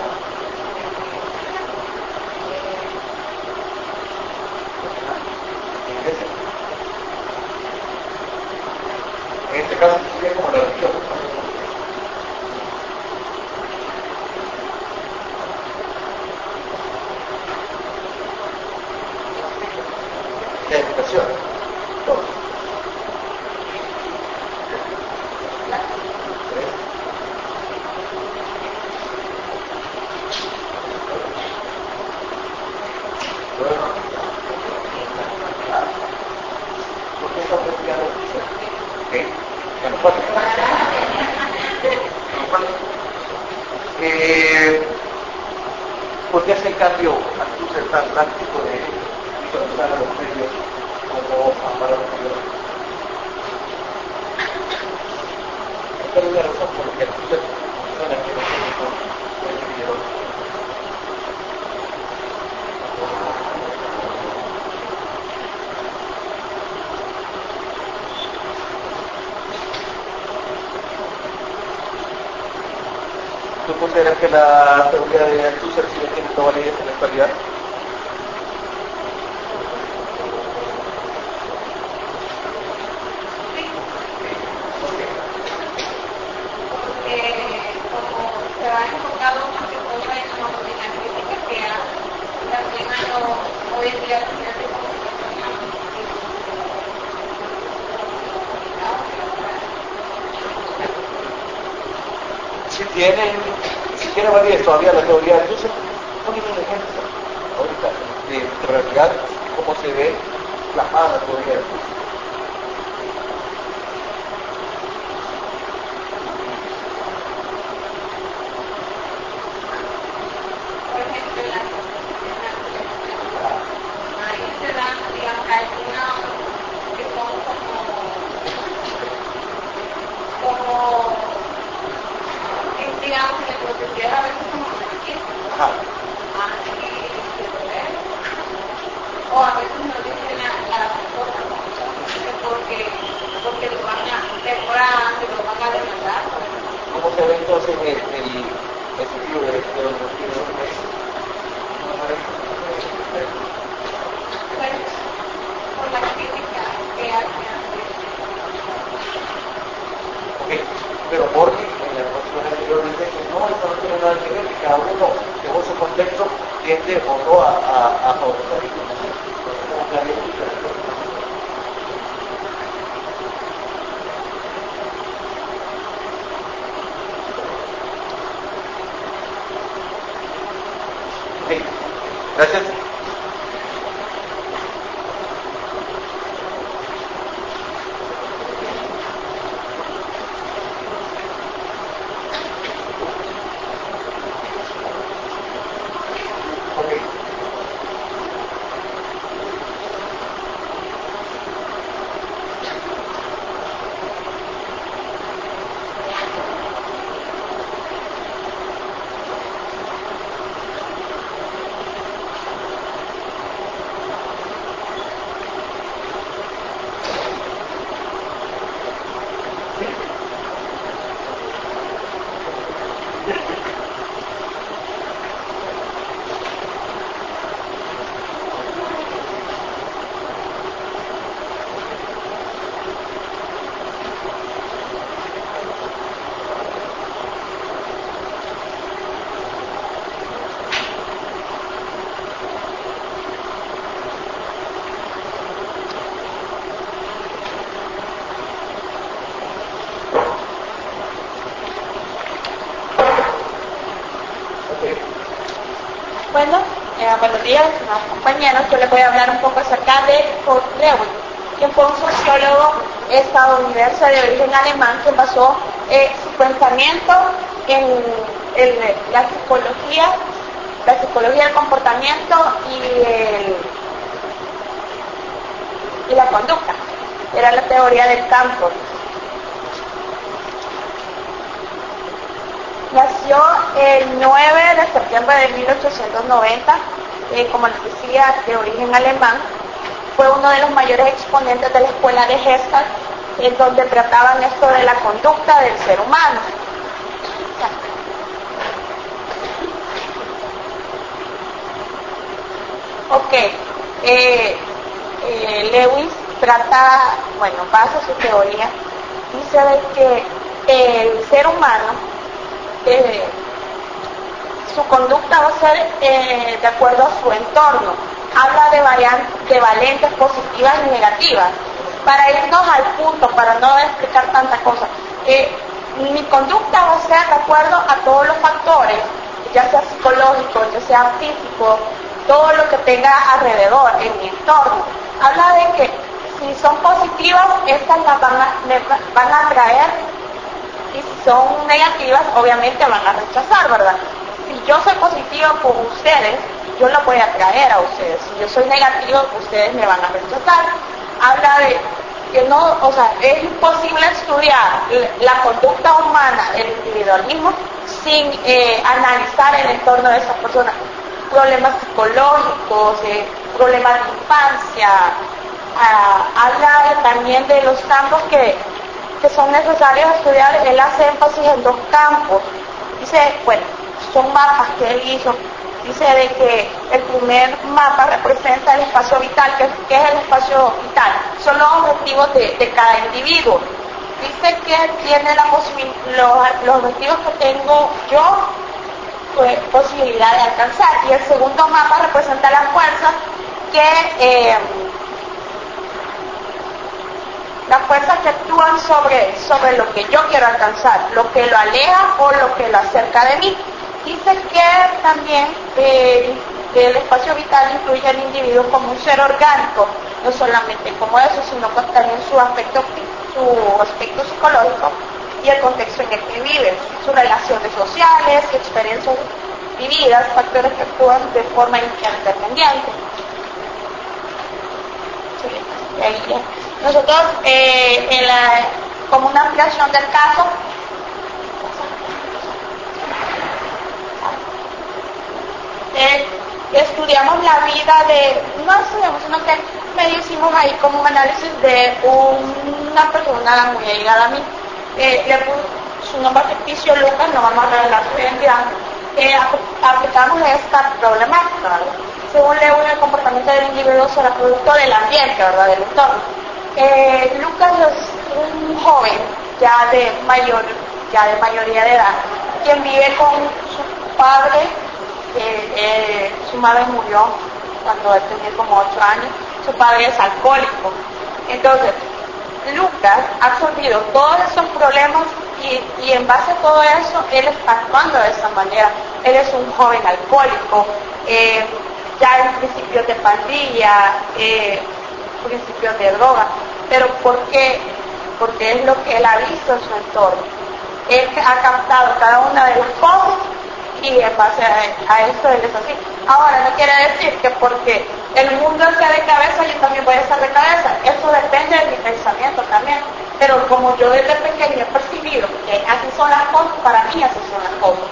En este caso sería como la religión. La educación. Todo. Eh, ¿Por qué hace el cambio al ser tan práctico de visualizar a los medios como aparatos peligrosos? Esta es la razón por la que el user funciona aquí en el peligroso. ¿Tú consideras que la teoría de Althusser sigue teniendo validez en la actualidad? Si tienen, si tiene validez todavía la teoría de Althusser, ponemos un ejemplo ahorita de realidad cómo se ve plasmada la teoría de Althusser. Por ejemplo, en la ahí se dan, digamos, algunos que son como como digamos, en el proceso a veces como Ajá. o a veces no dicen las cosas porque, porque lo van a demorar, lo van a demandar. ¿Cómo se ve entonces el, el, el sentido de, de los motivos de eso? Pues, por la crítica que hacen. Ok, pero Borges en la cuestión anterior dice que no, eso no tiene nada que ver, que cada uno, según su contexto, tiende o no a, a, a favorecer la información. Como que había mucho de eso. Ok, gracias. Bueno, Eh, buenos días, compañeros. Yo les voy a hablar un poco acerca de Kurt Lewin, quien fue un sociólogo estadounidense de origen alemán que basó eh, su pensamiento en, en la psicología, la psicología del comportamiento y, el, y la conducta. Era la teoría del campo. Nació el nueve de septiembre de mil ochocientos noventa, eh, como les decía, de origen alemán. Fue uno de los mayores exponentes de la escuela de Gestalt, en donde trataban esto de la conducta del ser humano. Ok, eh, eh, Lewis trata, bueno, basa su teoría, dice de que el ser humano, Eh, su conducta va a ser eh, de acuerdo a su entorno. Habla de, variantes, de valentes positivas y negativas. Para irnos al punto, para no explicar tanta cosa, eh, mi conducta va a ser de acuerdo a todos los factores, ya sea psicológico, ya sea físico, todo lo que tenga alrededor, en mi entorno. Habla de que si son positivas, estas las van a, van a atraer, y si son negativas, obviamente van a rechazar, ¿verdad? Si yo soy positivo con ustedes, yo lo voy a atraer a ustedes. Si yo soy negativo, ustedes me van a rechazar. Habla de que no, o sea, es imposible estudiar la conducta humana, el individualismo, sin eh, analizar el entorno de esas personas. Problemas psicológicos, eh, problemas de infancia. Ah, habla también de los campos que que son necesarios estudiar. Él hace énfasis en dos campos. Dice, bueno, son mapas que él hizo. Dice de que el primer mapa representa el espacio vital. ¿Qué, qué es el espacio vital? Son los objetivos de, de cada individuo. Dice que tiene la los, los objetivos que tengo yo, pues, posibilidad de alcanzar. Y el segundo mapa representa las fuerzas que eh, las fuerzas que actúan sobre, sobre lo que yo quiero alcanzar, lo que lo aleja o lo que lo acerca de mí. Dice que también eh, el espacio vital incluye al individuo como un ser orgánico, no solamente como eso, sino también su aspecto, su aspecto psicológico y el contexto en el que vive, sus relaciones sociales, experiencias vividas, factores que actúan de forma interdependiente. Sí, ahí ya. Nosotros, eh, en la, como una ampliación del caso, eh, estudiamos la vida de, no estudiamos, sino que medio hicimos ahí como un análisis de un, una persona muy allegada a mí. Eh, le puso su nombre ficticio Lucas, no vamos a revelar su identidad. Eh, aplicamos esta problemática, ¿verdad? Según Lewin, el comportamiento del individuo será producto del ambiente, ¿verdad? Del entorno. Eh, Lucas es un joven ya de mayor, ya de mayoría de edad, quien vive con su padre. Eh, eh, su madre murió cuando él tenía como ocho años. Su padre es alcohólico. Entonces, Lucas ha absorbido todos esos problemas y, y en base a todo eso, él está actuando de esa manera. Él es un joven alcohólico, eh, ya en principios de pandilla, eh, principios de droga. Pero ¿por qué? Porque es lo que él ha visto en su entorno. Él ha captado cada una de las cosas y en base a, a esto él es así. Ahora, no quiere decir que porque el mundo esté de cabeza, yo también voy a estar de cabeza. Eso depende de mi pensamiento también. Pero como yo desde pequeño he percibido que así son las cosas, para mí así son las cosas.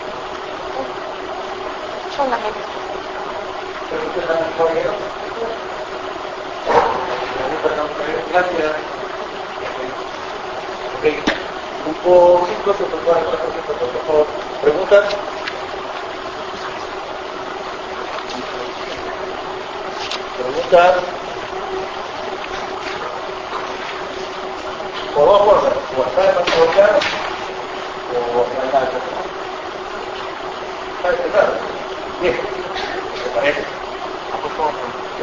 Solamente. Gracias. Ok. Grupo cinco, se prepara para por favor. ¿Preguntas? ¿Preguntas? Por dos formas. O está de pasar o está de pasar. ¿Está de pasar? Bien. ¿Te parece? Por favor.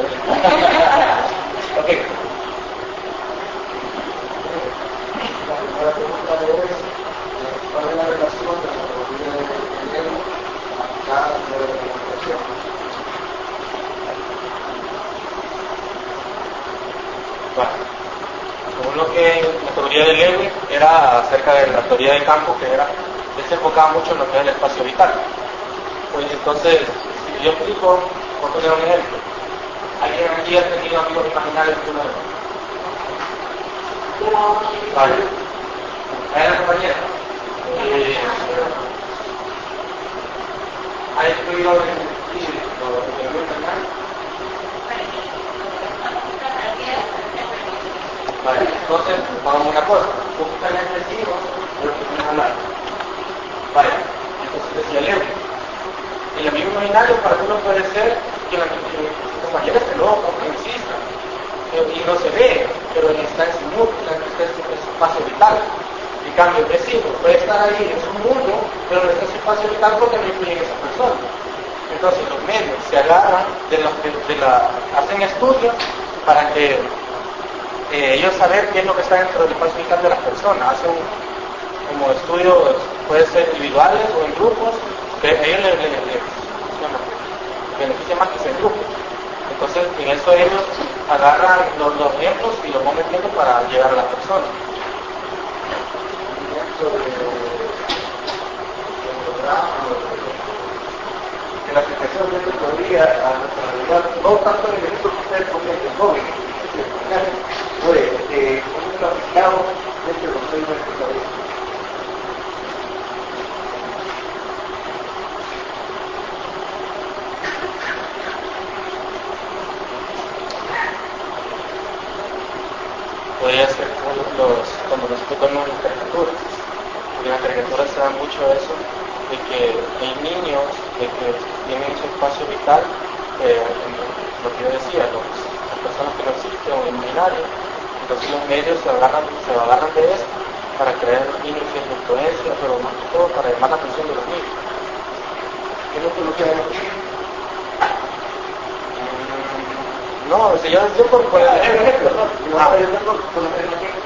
Ok. La pregunta de hoy es, ¿cuál es la relación de la teoría de género a la de la comunicación? que la teoría de Lewis era acerca de la teoría de campo, que era, él se enfocaba mucho en lo que es el espacio vital. Pues entonces, si yo explico, por poner un ejemplo, ¿alguien aquí ha tenido amigos imaginarios alguna vez? Vale. ¿Hay una compañera? Eh, ¿ha escrito en el libro de lo imaginarios? Vale, entonces, vamos a una cosa. Tú estás en el testigo de lo que tienes que hablar. Vale, entonces decía Leo. El amigo imaginario para uno puede ser que la compañera esté loca, que insista, y no se ve, pero está en su mundo, está en su espacio vital. En cambio, el vecino puede estar ahí en su mundo, pero no está en su espacio vital porque no influye en esa persona. Entonces, los medios se agarran de, los, de, de la, hacen estudios para que eh, ellos saber qué es lo que está dentro del espacio vital de las personas. Hacen como estudios, puede ser individuales o en grupos, que a ellos les, les, les, les beneficia más que sea en grupo. Entonces, en eso ellos agarran los, los ejemplos y los van metiendo para llegar a las personas. En la aplicación de esta teoría a nuestra realidad, no tanto en el ejemplo que ustedes ponen de jóvenes, pues, eh, ¿cómo está aplicado dentro de los seis meses de teoría? Podría ser como los, cuando nosotros vemos las caricaturas, porque en las caricaturas se da mucho eso, de que hay niños de que tienen su espacio vital, eh, lo que yo decía, los, las personas que no existen o imaginarios, entonces los medios se agarran, se agarran de eso para crear los niños cierta influencia, pero más que todo para llamar la atención de los niños. ¿Qué no conoce a los niños? No, si yo, yo por, por el ejemplo, no, no, ah. yo tengo conocer a los niños.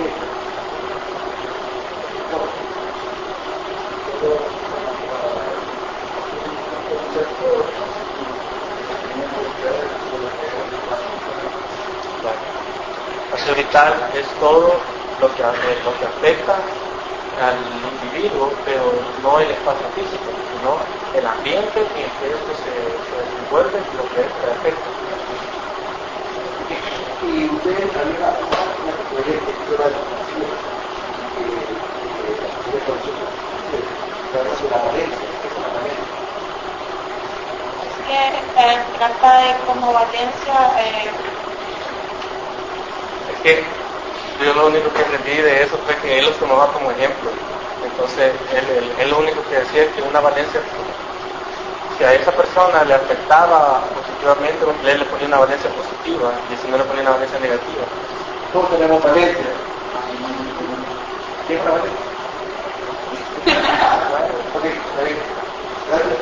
La salud vital es todo lo que, lo que afecta al individuo, pero no el espacio físico, sino el ambiente en el que esto se, se desenvuelve y lo que esto afecta. Y ustedes también la proyecto de la educación de la valencia, es que eh, trata de como valencia eh, es que yo lo único que aprendí de eso fue que él los tomaba como ejemplo. Entonces él, él, él lo único que decía es que una valencia, si a esa persona le afectaba positivamente, él le ponía una valencia positiva, y si no le ponía una valencia negativa. Todos tenemos valencia. ¿Quién para valencia? Ok, está bien. Gracias.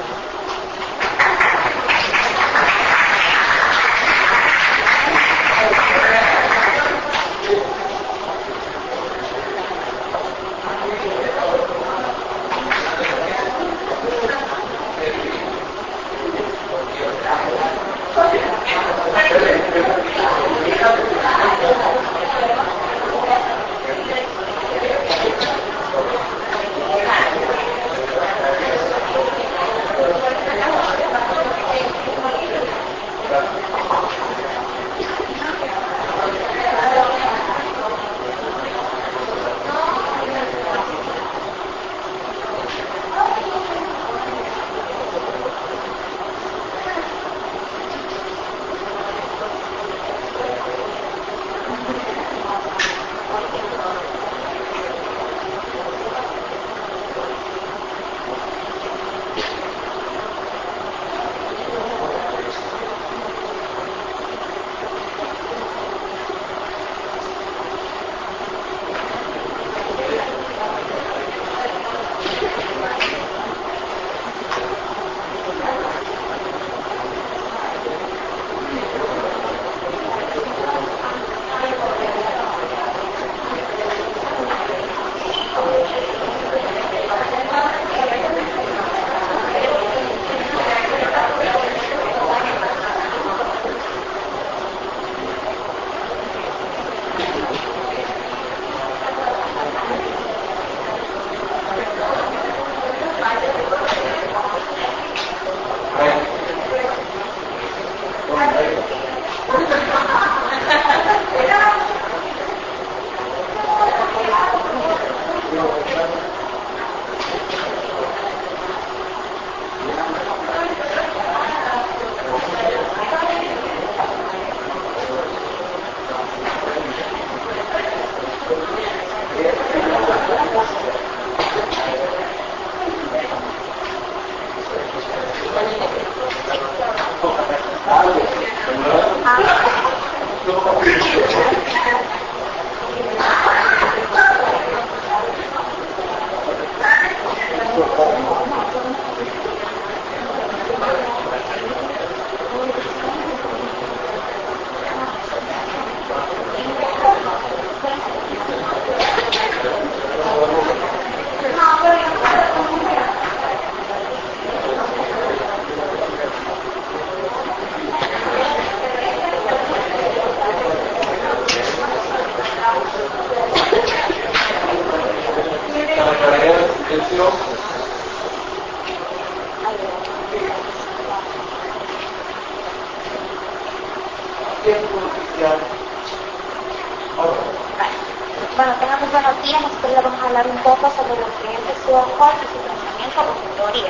Bueno, tenemos buenos días. Nosotros le vamos a hablar un poco sobre lo que es el Stuart Hall y su pensamiento o su teoría.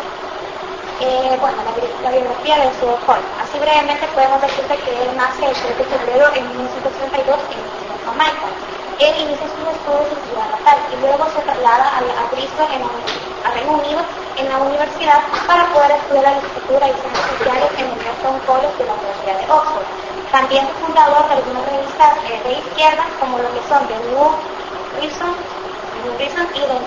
Eh, bueno, la, la biografía de Stuart Hall. Así brevemente podemos decir que él nace el tres de febrero en mil novecientos treinta y dos en Jamaica. Él inicia sus estudios en su ciudad natal y luego se traslada a, a Bristol, en a Reino Unido, en la universidad para poder estudiar la licenciatura y ciencias sociales en el Merton College de la Universidad de Oxford. También es fundador de algunas revistas eh, de izquierda, como lo que son The New Reason, New Reason y The,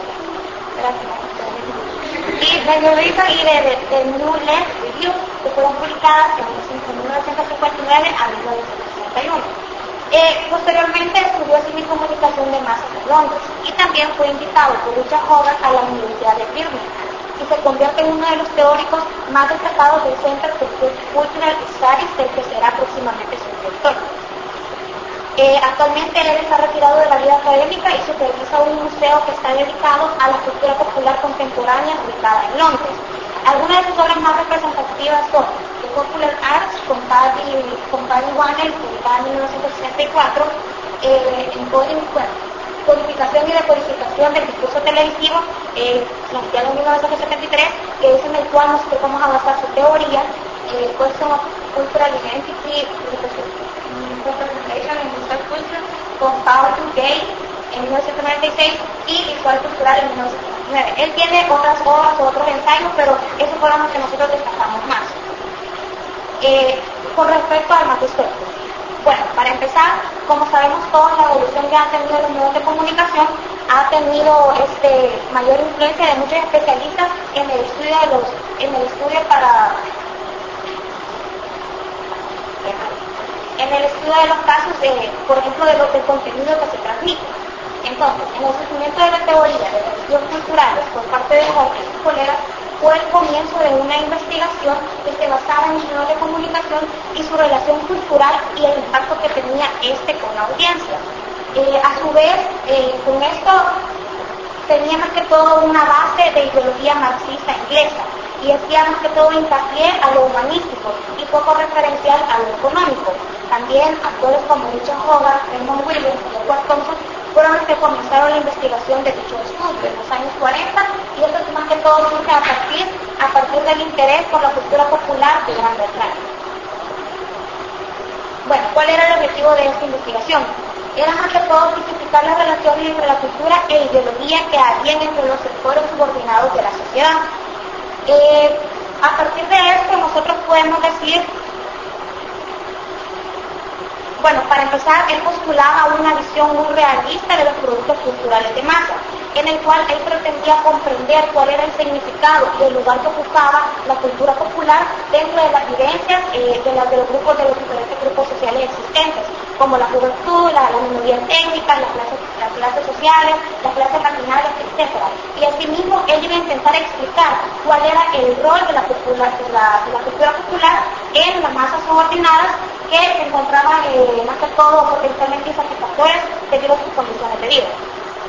y The New Reason y The, The, The New Left Review, que fueron publicadas en mil novecientos cincuenta y nueve a mil novecientos sesenta y uno. Eh, posteriormente estudió civil y comunicación de masas en Londres y también fue invitado por Richard Hogarth a la Universidad de Birmingham y se convierte en uno de los teóricos más destacados del Center for Cultural Studies, del que será próximamente su director. Eh, actualmente él está retirado de la vida académica y supervisa un museo que está dedicado a la cultura popular contemporánea ubicada en Londres. Algunas de sus obras más representativas son The Popular Arts, con Paddy, con Paddy Warner, publicada en mil novecientos sesenta y cuatro, eh, en código, bueno, codificación y decodificación del discurso televisivo, eh, planteado en mil novecientos setenta y tres, que es en el cual nosotros vamos a basar su teoría, eh, Question of Cultural Identity, Representation in Visual Culture, con Paul Gay en mil novecientos noventa y seis y Visual Cultural en mil novecientos noventa y nueve. Él tiene otras obras o otros ensayos, pero esos fueron los que nosotros destacamos más. Eh, con respecto al manuscrito, bueno, para empezar, como sabemos todos, la evolución que han tenido los medios de comunicación ha tenido este, mayor influencia de muchos especialistas en el estudio de los, en el estudio para en el estudio de los casos, de, por ejemplo, de los del contenido que se transmite. Entonces, en el surgimiento de la teoría de las relaciones culturales por parte de Hogarth y sus colegas fue el comienzo de una investigación que se basaba en los medios de comunicación y su relación cultural y el impacto que tenía este con la audiencia. Eh, a su vez, eh, con esto tenía más que todo una base de ideología marxista inglesa y hacía más que todo hincapié a lo humanístico y poco referencial a lo económico. También actores como Richard Hogarth, Raymond Williams y Edward Thompson fueron los que comenzaron la investigación de dicho estudio en los años cuarenta y esto más que todo surge a partir, a partir del interés por la cultura popular de Gran Bretaña. Bueno, ¿cuál era el objetivo de esta investigación? Era más que todo justificar las relaciones entre la cultura e ideología que habían entre los sectores subordinados de la sociedad. Eh, a partir de esto nosotros podemos decir, bueno, para empezar, él postulaba una visión muy realista de los productos culturales de masa, en el cual él pretendía comprender cuál era el significado y el lugar que ocupaba la cultura popular dentro de las vivencias eh, de, la, de los grupos, de los diferentes grupos sociales existentes, como la juventud, la, la minoría técnica, las clases, las clases sociales, las clases marginales, etcétera. Y asimismo, él iba a intentar explicar cuál era el rol de la, popular, de la, de la cultura popular en las masas subordinadas que se encontraban eh, más que todo potencialmente insatisfactores debido a sus condiciones de vida.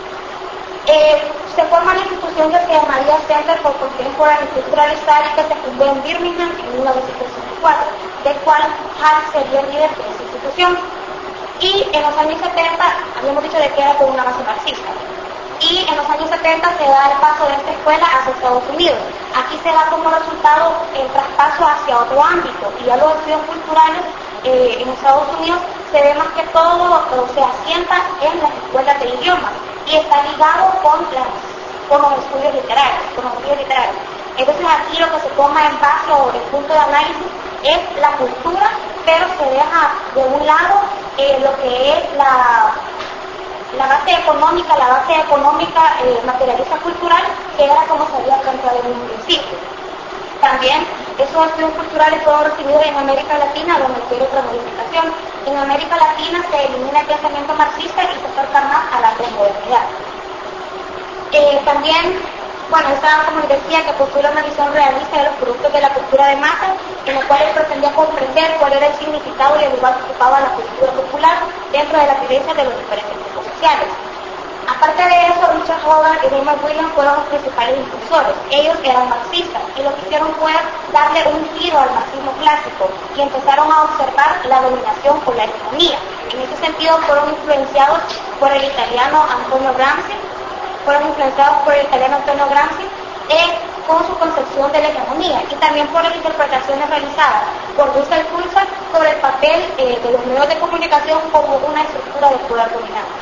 Eh, se forma la institución que se llamaría Center for Contemporary Cultural Studies, que se fundó en Birmingham en mil novecientos sesenta y cuatro, del cual Hart sería el líder de esa institución. Y en los años setenta, habíamos dicho de que era con una base marxista, y en los años setenta se da el paso de esta escuela hacia Estados Unidos. Aquí se da como resultado el traspaso hacia otro ámbito, y ya los estudios culturales eh, en Estados Unidos se ve más que todo, o se asienta en las escuelas de idiomas, y está ligado con, las, con los estudios literarios, con los estudios literarios. Entonces aquí lo que se toma en base o el punto de análisis es la cultura, pero se deja de un lado eh, lo que es la, la base económica, la base económica eh, materialista cultural, que era como se había planteado en un principio. También esos estudios culturales fueron recibidos en América Latina, donde quiere otra modificación. En América Latina se elimina el pensamiento marxista y se acerca más a la posmodernidad. Eh, también, bueno, estaba, como les decía, que postula una visión realista de los productos de la cultura de masa, en la cual él pretendía comprender cuál era el significado y el lugar que ocupaba la cultura popular dentro de las vivencias de los diferentes grupos sociales. Aparte de eso, Richard Hogarth y Raymond Williams fueron los principales impulsores. Ellos eran marxistas y lo que hicieron fue darle un giro al marxismo clásico y empezaron a observar la dominación por la hegemonía. En ese sentido fueron influenciados por el italiano Antonio Gramsci, fueron influenciados por el italiano Antonio Gramsci eh, con su concepción de la hegemonía y también por las interpretaciones realizadas por Russell Pulsar sobre el papel eh, de los medios de comunicación como una estructura de poder dominante.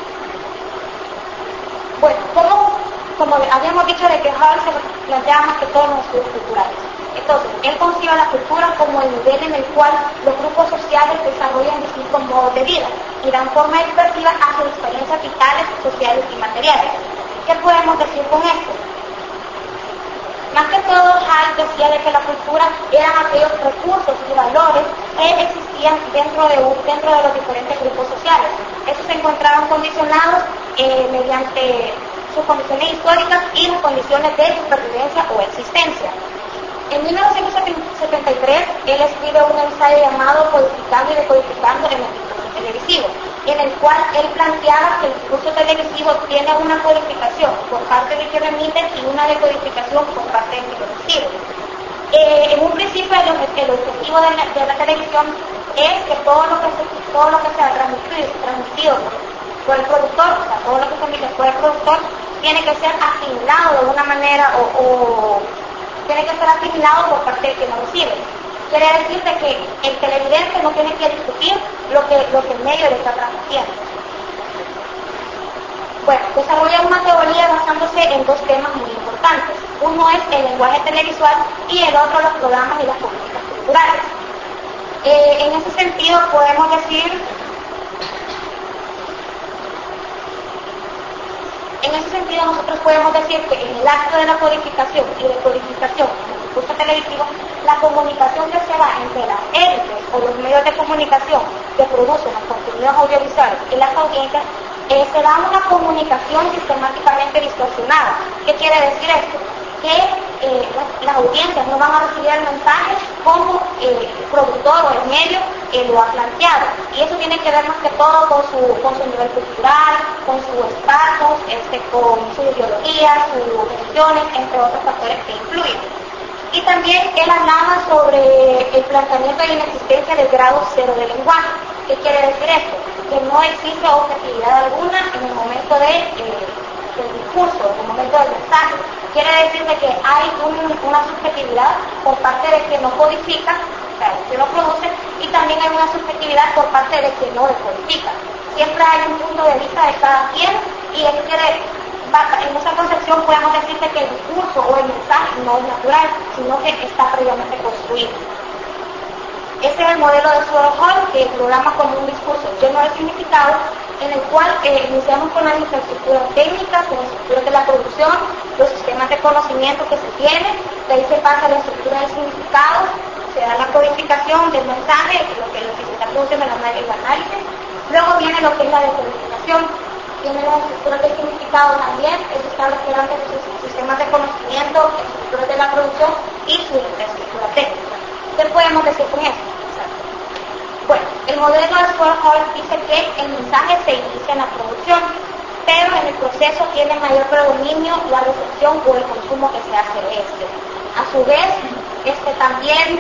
Bueno, como, como habíamos dicho de que Hart se planteaba más que todos los estudios culturales. Entonces, él concibe la cultura como el nivel en el cual los grupos sociales desarrollan distintos modos de vida y dan forma expresiva a sus experiencias vitales, sociales y materiales. ¿Qué podemos decir con esto? Más que todo, Hart decía de que la cultura eran aquellos recursos y valores que existían dentro de, dentro de los diferentes grupos sociales. Estos se encontraban condicionados eh, mediante sus condiciones históricas y las condiciones de supervivencia o existencia. En mil novecientos setenta y tres, él escribe un ensayo llamado Codificando y Decodificando en el discurso televisivo, en el cual él planteaba que el discurso televisivo tiene una codificación por parte del que remite y una decodificación por parte del que recibe. Eh, en un principio, el, el objetivo de la, de la televisión es que todo lo que, se, todo lo que sea transmitido, transmitido por el productor, o sea, todo lo que se emite por el productor, tiene que ser asimilado de una manera o, o tiene que ser asimilado por parte del que lo recibe. Quiere decir de que el televidente no tiene que discutir lo que, lo que el medio le está transmitiendo. Bueno, desarrolla una teoría basándose en dos temas muy importantes. Uno es el lenguaje televisual y el otro los programas y las políticas culturales. Eh, en ese sentido podemos decir En ese sentido, nosotros podemos decir que en el acto de la codificación y decodificación en el discurso televisivo, la comunicación que se da entre las élites o los medios de comunicación que producen los contenidos audiovisuales y las audiencias, eh, se da una comunicación sistemáticamente distorsionada. ¿Qué quiere decir esto? Que eh, las, las audiencias no van a recibir el mensaje como eh, el productor o el medio eh, lo ha planteado. Y eso tiene que ver más que todo con su, con su nivel cultural, con su estatus, este, con su ideología, sus religiones, entre otros factores que influyen. Y también él hablaba sobre el planteamiento y la existencia del grado cero del lenguaje. ¿Qué quiere decir esto? Que no existe objetividad alguna en el momento de, eh, del discurso, en el momento del mensaje. Quiere decir de que hay un, una subjetividad por parte de que no codifica, o sea, de que no produce, y también hay una subjetividad por parte de que no decodifica. Siempre hay un punto de vista de cada quien, y él quiere, en esa concepción podemos decir que el discurso o el mensaje no es natural, sino que está previamente construido. Ese es el modelo de Sword que programa como un discurso lleno de significado, en el cual eh, iniciamos con las infraestructuras técnicas, con las estructuras de la producción, los sistemas de conocimiento que se tienen, de ahí se pasa a la estructura del significado, se da la codificación del mensaje, lo que, lo que se está produciendo en el análisis, luego viene lo que es la decodificación, tiene las estructuras del significado también, eso está los grandes sistemas de conocimiento, estructuras de la producción y su infraestructura técnica. ¿Qué podemos decir con esto? Bueno, el modelo de Sword dice que el mensaje se inicia en la producción, pero en el proceso tiene mayor predominio la recepción o el consumo que se hace de este. A su vez, este también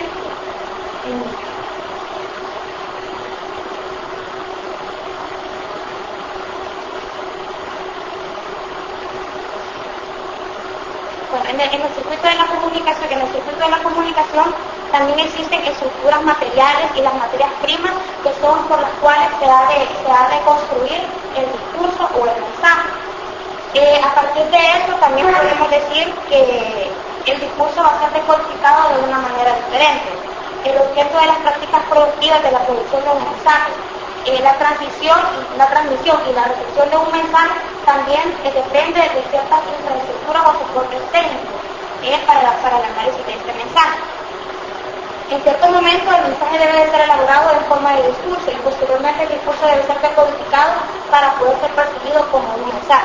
bueno, en el, en el circuito de la comunicación, en el circuito de la comunicación también existen estructuras materiales y las materias primas que son por las cuales se ha de, se ha de construir el discurso o el mensaje. Eh, a partir de eso también podemos decir que el discurso va a ser decodificado de una manera diferente. El objeto de las prácticas productivas de la producción de un mensaje, eh, la transición, la transmisión y la recepción de un mensaje también eh, depende de ciertas infraestructuras o soportes técnicos eh, para, para el análisis de este mensaje. En cierto momento el mensaje debe de ser elaborado en forma de discurso y posteriormente el discurso debe ser decodificado para poder ser percibido como un mensaje.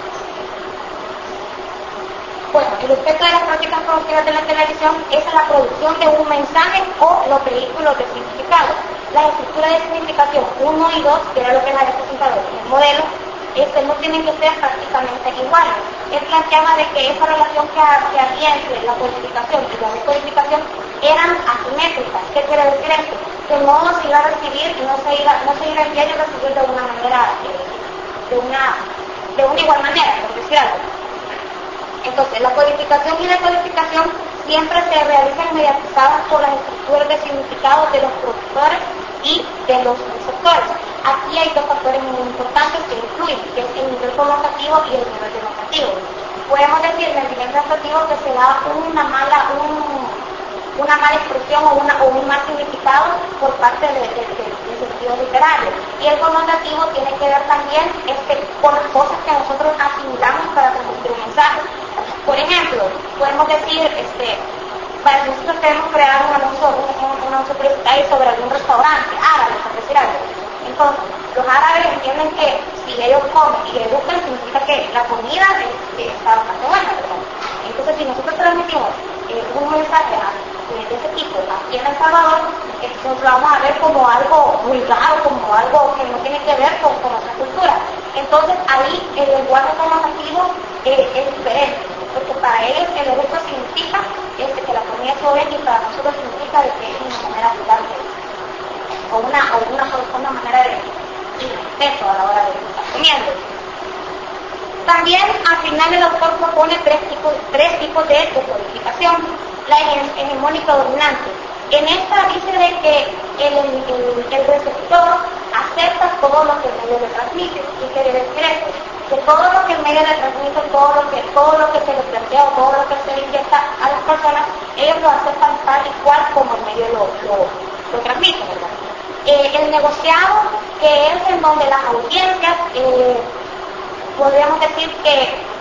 Bueno, el objeto de las prácticas productivas de la televisión es la producción de un mensaje o los vehículos de significado. Las estructuras de significación uno y dos, que era lo que la representado en el modelo, este, no tienen que ser prácticamente iguales. Él planteaba de que esa relación que, que había entre la codificación y la decodificación eran asimétricas. ¿Qué quiere decir esto? Que no se iba a recibir y no se iba, no se iba a enviar y recibir de una manera, eh, de, una, de una igual manera, por decir algo. Entonces, la codificación y decodificación siempre se realizan mediatizadas por las estructuras de significado de los productores y de los receptores. Aquí hay dos factores muy importantes que influyen, que es el nivel conotativo y el nivel denotativo. Podemos decir en el nivel denotativo que se da una mala, un, una mala expresión o, una, o un mal significado por parte del de, de, de sentido literario. Y el connotativo tiene que ver también este, con las cosas que nosotros asimilamos para transmitir un mensaje. Por ejemplo, podemos decir, este, para nosotros queremos crear un anuncio, un, un anuncio publicitario sobre algún restaurante árabe, por decir algo. Entonces, los árabes entienden que si ellos comen y educan, significa que la comida es, es, está bastante buena, ¿verdad? Entonces, si nosotros transmitimos eh, un mensaje de ese tipo aquí en El Salvador, entonces lo vamos a ver como algo vulgar, como algo que no tiene que ver con, con nuestra cultura. Entonces, ahí el lenguaje conmemorativo eh, es diferente, porque para ellos el eructo significa este, que la comida es buena y para nosotros significa de que es una manera gigante, o una, o una, una manera de respeto a la hora de estar comiendo. También al final el autor propone tres tipos, tres tipos de decodificación. La hegemónica dominante. En esta dice de que el, el, el receptor acepta todo lo que el medio le transmite. ¿Qué quiere decir esto? Que todo lo que el medio le transmite, todo lo que, todo lo que se le plantea, todo lo que se le inyecta a las personas, ellos lo aceptan tal y cual como el medio lo, lo, lo transmite, ¿verdad? Eh, el negociado, que es en donde las audiencias, eh, podríamos decir que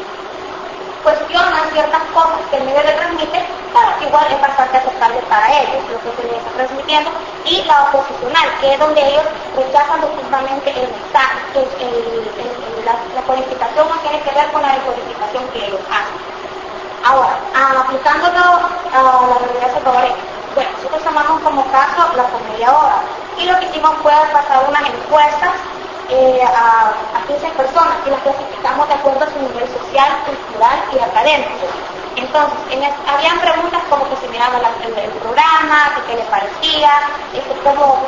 cuestionan ciertas cosas que el medio le transmite, pero igual es bastante aceptable para ellos lo que se les está transmitiendo, y la oposicional, que es donde ellos rechazan rotundamente el mensaje, que el, el, el, la, la codificación no tiene que ver con la decodificación que ellos hacen. Ahora, aplicándolo a la realidad salvadoreña, bueno, nosotros tomamos como caso la comedia ahora, y lo que hicimos fue pasar unas encuestas Eh, a, a quince personas y las clasificamos de acuerdo a su nivel social, cultural y académico. Entonces, en el, habían preguntas como que se miraba la, el, el programa, que qué les parecía, este, cómo,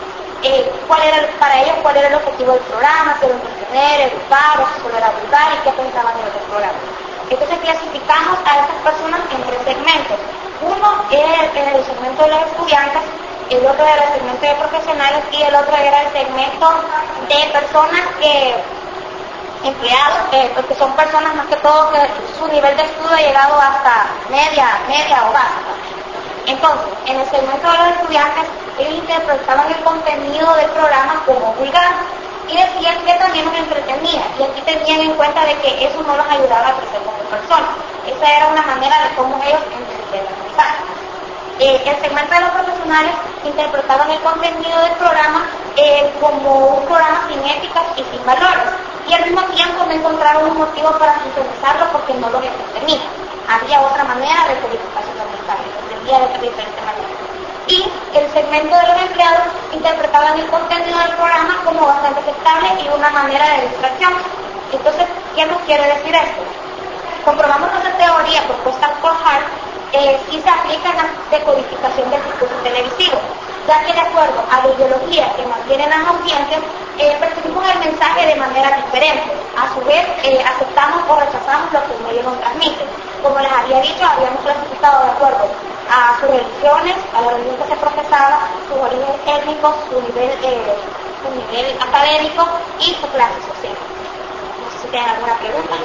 eh, cuál era el, para ellos cuál era el objetivo del programa, si era entretener, educar, o si solo era vulgar y qué pensaban de los programas. Entonces clasificamos a estas personas en tres segmentos. Uno es el segmento de los estudiantes, el otro era el segmento de profesionales y el otro era el segmento de personas que, empleados, eh, porque son personas más que todo que su nivel de estudio ha llegado hasta media, media o básica. Entonces, en el segmento de los estudiantes, ellos interpretaban el contenido del programa como vulgar y decían que también nos entretenía, y aquí tenían en cuenta de que eso no los ayudaba a crecer como personas. Esa era una manera de cómo ellos entendían el mensaje. Eh, el segmento de los profesionales interpretaban el contenido del programa eh, como un programa sin éticas y sin valores, y al mismo tiempo no encontraron un motivo para sintonizarlo porque no lo entretenía. Había otra manera de codificación del mensaje, se entendía de diferente manera. Y el segmento de los empleados interpretaban el contenido del programa como bastante aceptable y una manera de distracción. Entonces, ¿qué nos quiere decir esto? Comprobamos que esa teoría propuesta por Hart eh, sí se aplica en la decodificación del discurso televisivo, ya que de acuerdo a la ideología que mantienen las audiencias, eh, percibimos el mensaje de manera diferente. A su vez, eh, aceptamos o rechazamos lo que el medio nos transmite. Como les había dicho, habíamos clasificado de acuerdo a sus religiones, a la religión que se profesaba, sus orígenes étnicos, su nivel, eh, su nivel académico y su clase social. No sé si tienen alguna pregunta.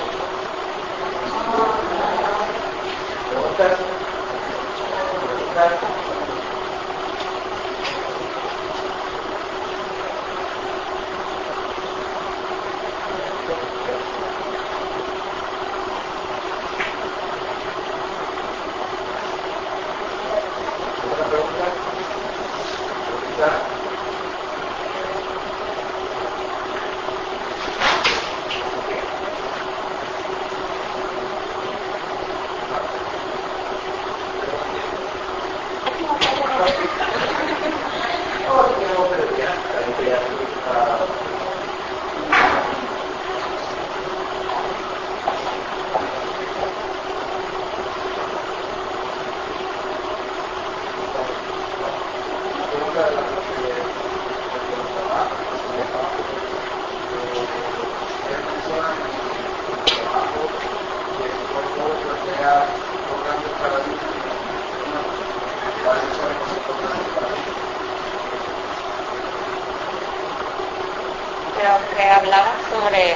¿Preguntas? ¿Preguntas? Pero que hablaba sobre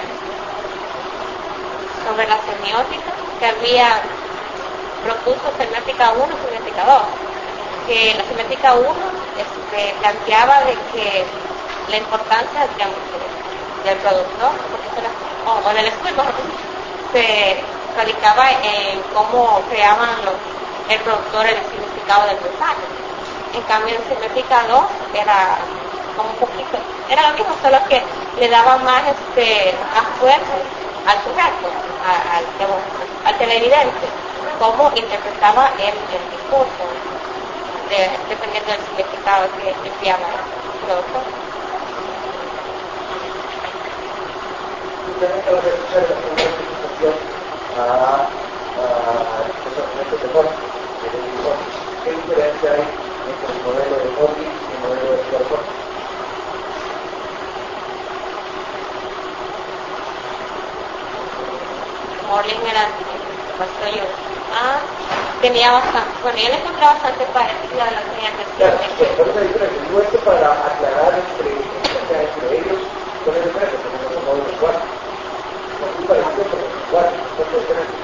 sobre la semiótica, que había propuso semiótica uno, semiótica dos, que la semiótica uno este, planteaba de que la importancia, digamos, del productor, porque se la, o, o del estudio, se radicaba en cómo creaban los, el productor el estilo significado del mensaje. En cambio, el significado era como un poquito, era lo mismo, solo que le daba más, este, más fuerza al sujeto, a- al, al televidente, cómo interpretaba el, el discurso, de- dependiendo del significado que enviaba el productor. Justamente ahora escuchar la presentación a los de Morphy, ¿qué diferencia hay entre el modelo de Morphy y el modelo de Morphy? Morlin era pasó yo. Ah, tenía bastante, bueno, yo le encontré bastante parecido a lo que tenía que Claro, decir. pero una diferencia, digo esto para aclarar entre, entre, entre ellos, con el diferencia, porque no son modelos iguales. No son parecidos, pero son iguales, son diferentes.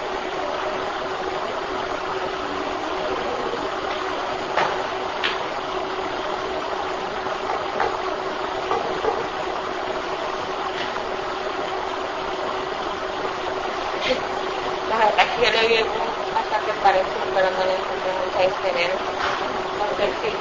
La verdad que yo le vi bastante parecido, pero no le encontré mucha diferencia. No sé si.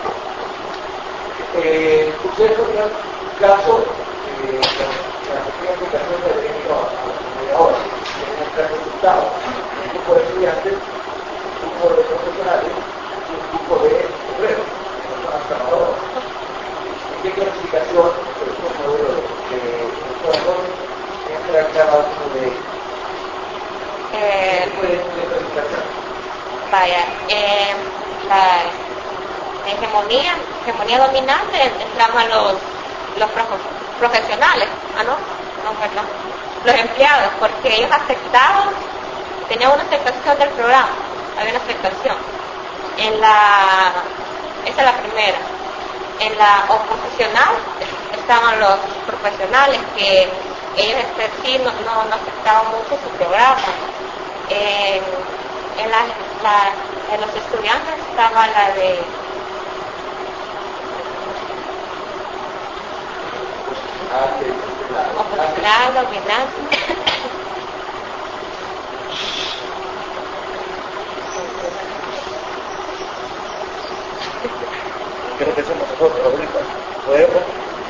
Eh, ustedes ponían caso eh, la pequeña aplicación de derecho a ahora, tienen tres resultados, un grupo de estudiantes, un grupo de profesionales y un grupo de obreros, personas trabajadoras. ¿Qué clasificación de estos modelos de trabajadores entra cada uno de ellos? Eh, ¿Qué puede ser clasificación? vaya, eh, la hegemonía, hegemonía dominante entraban los, los profe- profesionales, ¿ah, no? No, perdón, los empleados, porque ellos aceptaban, tenían una aceptación del programa, había una aceptación. En la, esa es la primera. En la oposicional estaban los profesionales que ellos este, sí no, no, no aceptaban mucho su programa. En, en, la, la, en los estudiantes estaba la de oposicional, dominante. ¿Qué es lo que hacemos nosotros ahorita? ¿Podemos?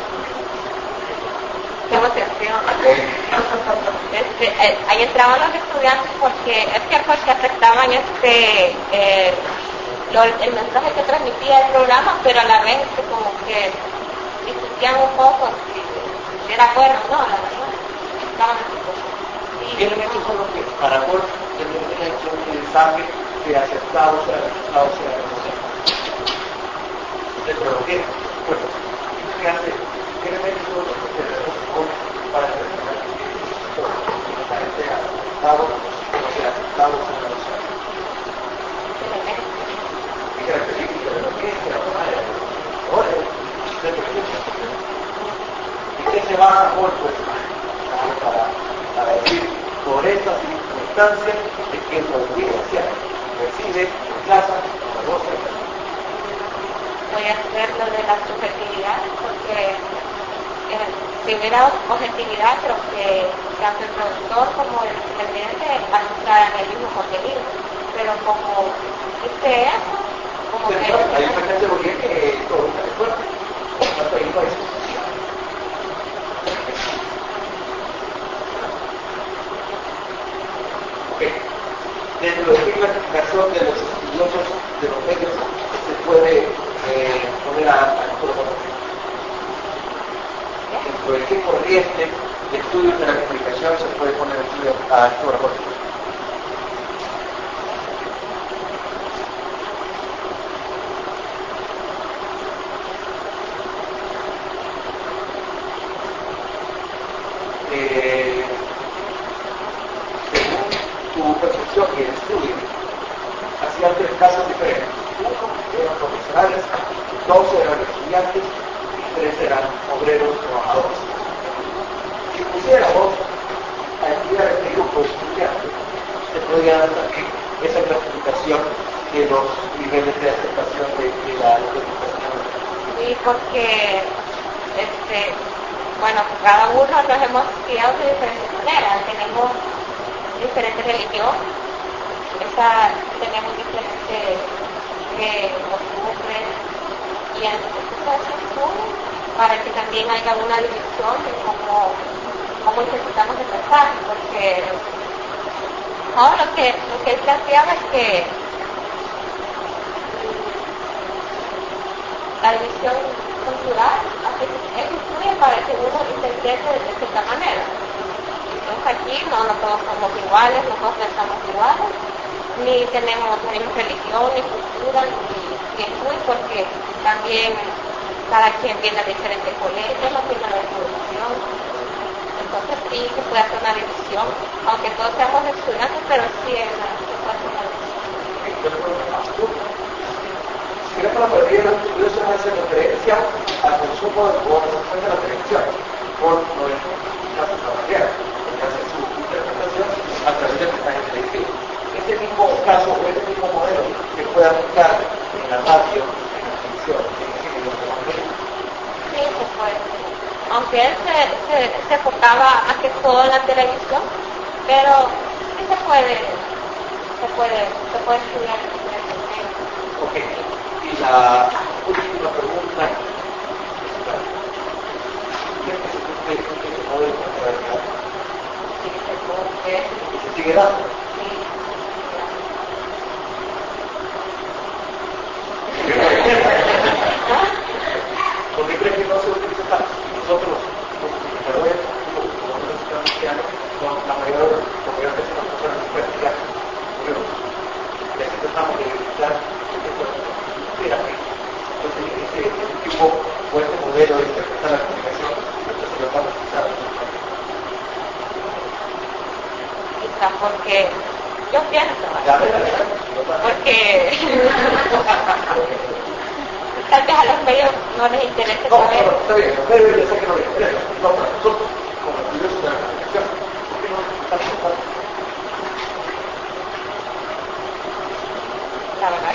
Qué emoción. Este, eh, ahí entraban los estudiantes porque es que porque aceptaban este eh, lo, el mensaje que transmitía el programa, pero a la vez este, como que discutían un poco si, si era bueno o no, la verdad. Estaban ¿Y qué elementos son los que para Ford determinan que un mensaje sea aceptado, sea rechazado, sea renunciado? ¿Pero qué? Bueno, ¿qué hace? ¿Qué elementos son los que se renuncian para determinar que el mensaje sea aceptado, o sea aceptado, o sea renunciado? ¿Qué características de lo que es la forma de ahora? ¿Y qué se basa Ford pues, para, para decir por estas circunstancias es que la audiencia recibe, rechaza, reconoce? voy a hacer lo de la subjetividad porque eh, si hubiera objetividad creo que tanto el productor como el televidente anunciaran el mismo contenido, pero como dice eso, como Pero que no, hay una categoría que todo está de acuerdo, hasta ahí no hay discusión. Ok, dentro de qué clasificación de los estudiosos de los medios se puede eh, poner a Arturo Borges? Dentro de qué corriente de estudios de la comunicación se puede poner el estudio a Arturo Borges? Eh, según tu percepción y el estudio, hacían tres casos diferentes. Uno eran profesionales, dos eran estudiantes y tres eran obreros trabajadores. Si pusiéramos a estudiar este grupo de estudiantes, se podría dar también esa clasificación de los niveles de aceptación de, de la educación. sí, porque este, bueno, cada uno nos hemos criado de diferentes maneras, tenemos diferentes religiones, esa, tenemos diferentes eh, costumbres y entonces para que también haya una división de cómo, cómo necesitamos empezar, porque no, lo que lo que él planteaba es que la división cultural es influye para que uno interprete de cierta manera. Entonces aquí no, no todos somos iguales, no todos pensamos iguales, ni tenemos la misma religión, ni cultura, ni, ni influye, porque también cada quien viene de diferentes colegios, no tiene la misma educación. Entonces sí se puede hacer una división, aunque todos seamos estudiantes, pero sí es una, se puede hacer una división. Si queremos la mayoría de los estudios se hace referencia al consumo de o a la consumo de la televisión por los casos familiares, que hace su interpretación a través del mensaje televisivo. Este mismo caso o este mismo modelo se puede aplicar en la radio, en la televisión, en el cine, en los evangelistas. Sí, se puede. Aunque él se, se, se enfocaba más que todo en la televisión, pero sí se puede, se puede, se puede estudiar en diferentes medios. Ok. Y la última pregunta, ¿qué es que usted cree que no debe pasar acá? Sí, se puede. ¿Y se sigue dando? Sí. ¿Por qué cree que no se utiliza tanto? Nosotros, como comunicadores, como nosotros cristianos, la mayor la mayor veces nos pasan las prácticas, les intentamos de evitar que entonces ese, ese tipo o este modelo de interpretar la comunicación, entonces lo vamos a utilizar. Quizá porque yo pienso, Ya, a ver, a ver, porque tal vez a los medios no les interesa no, saber. no, está bien, a ver, yo sé que no les interesa, no, para nosotros, como estudiosos de la comunicación, ¿por qué no estamos tratando? La verdad.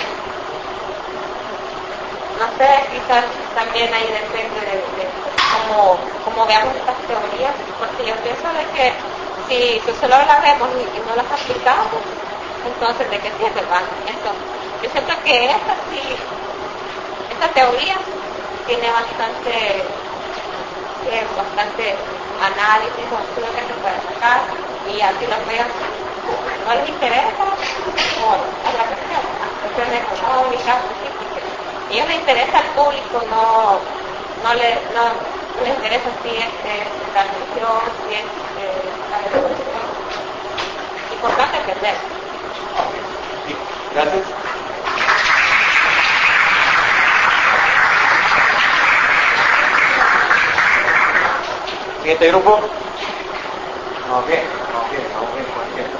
No sé, quizás también ahí depende de, de cómo, cómo veamos estas teorías, porque yo pienso de que si, si solo las vemos y, y no las aplicamos, entonces ¿de qué sirve el conocimiento? Yo siento que esta sí, esta teoría tiene bastante, tiene bastante análisis o estudio que se puede sacar, y así los medios no les interesa, o a la cuestión, a cuestiones económicas, sí, porque a ellos les interesa al público, no, no, les, no, no les interesa si es eh, la religión, si es eh, la religión. Importante entender. Sí, gracias. Siguiente grupo. Vamos bien, vamos bien, vamos bien, vamos bien.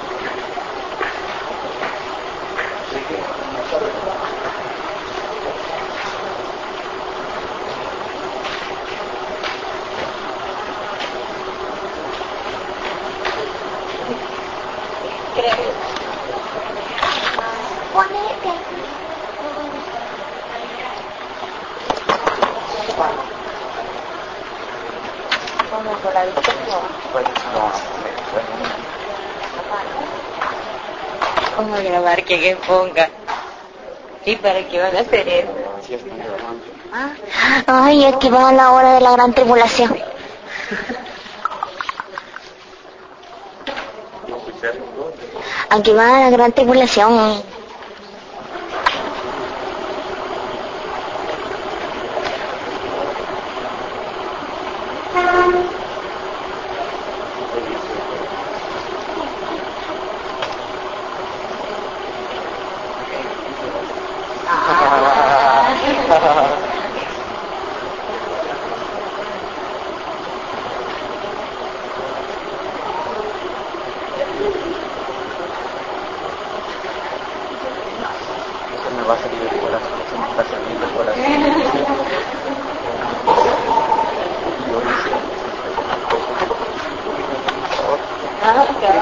Vamos a grabar que alguien ponga. ¿Y para qué van a hacer eso? Ay, es que va a la hora de la gran tribulación. Aquí va la gran tribulación. Va a salir el corazón, se me está saliendo el corazón. Ah, claro.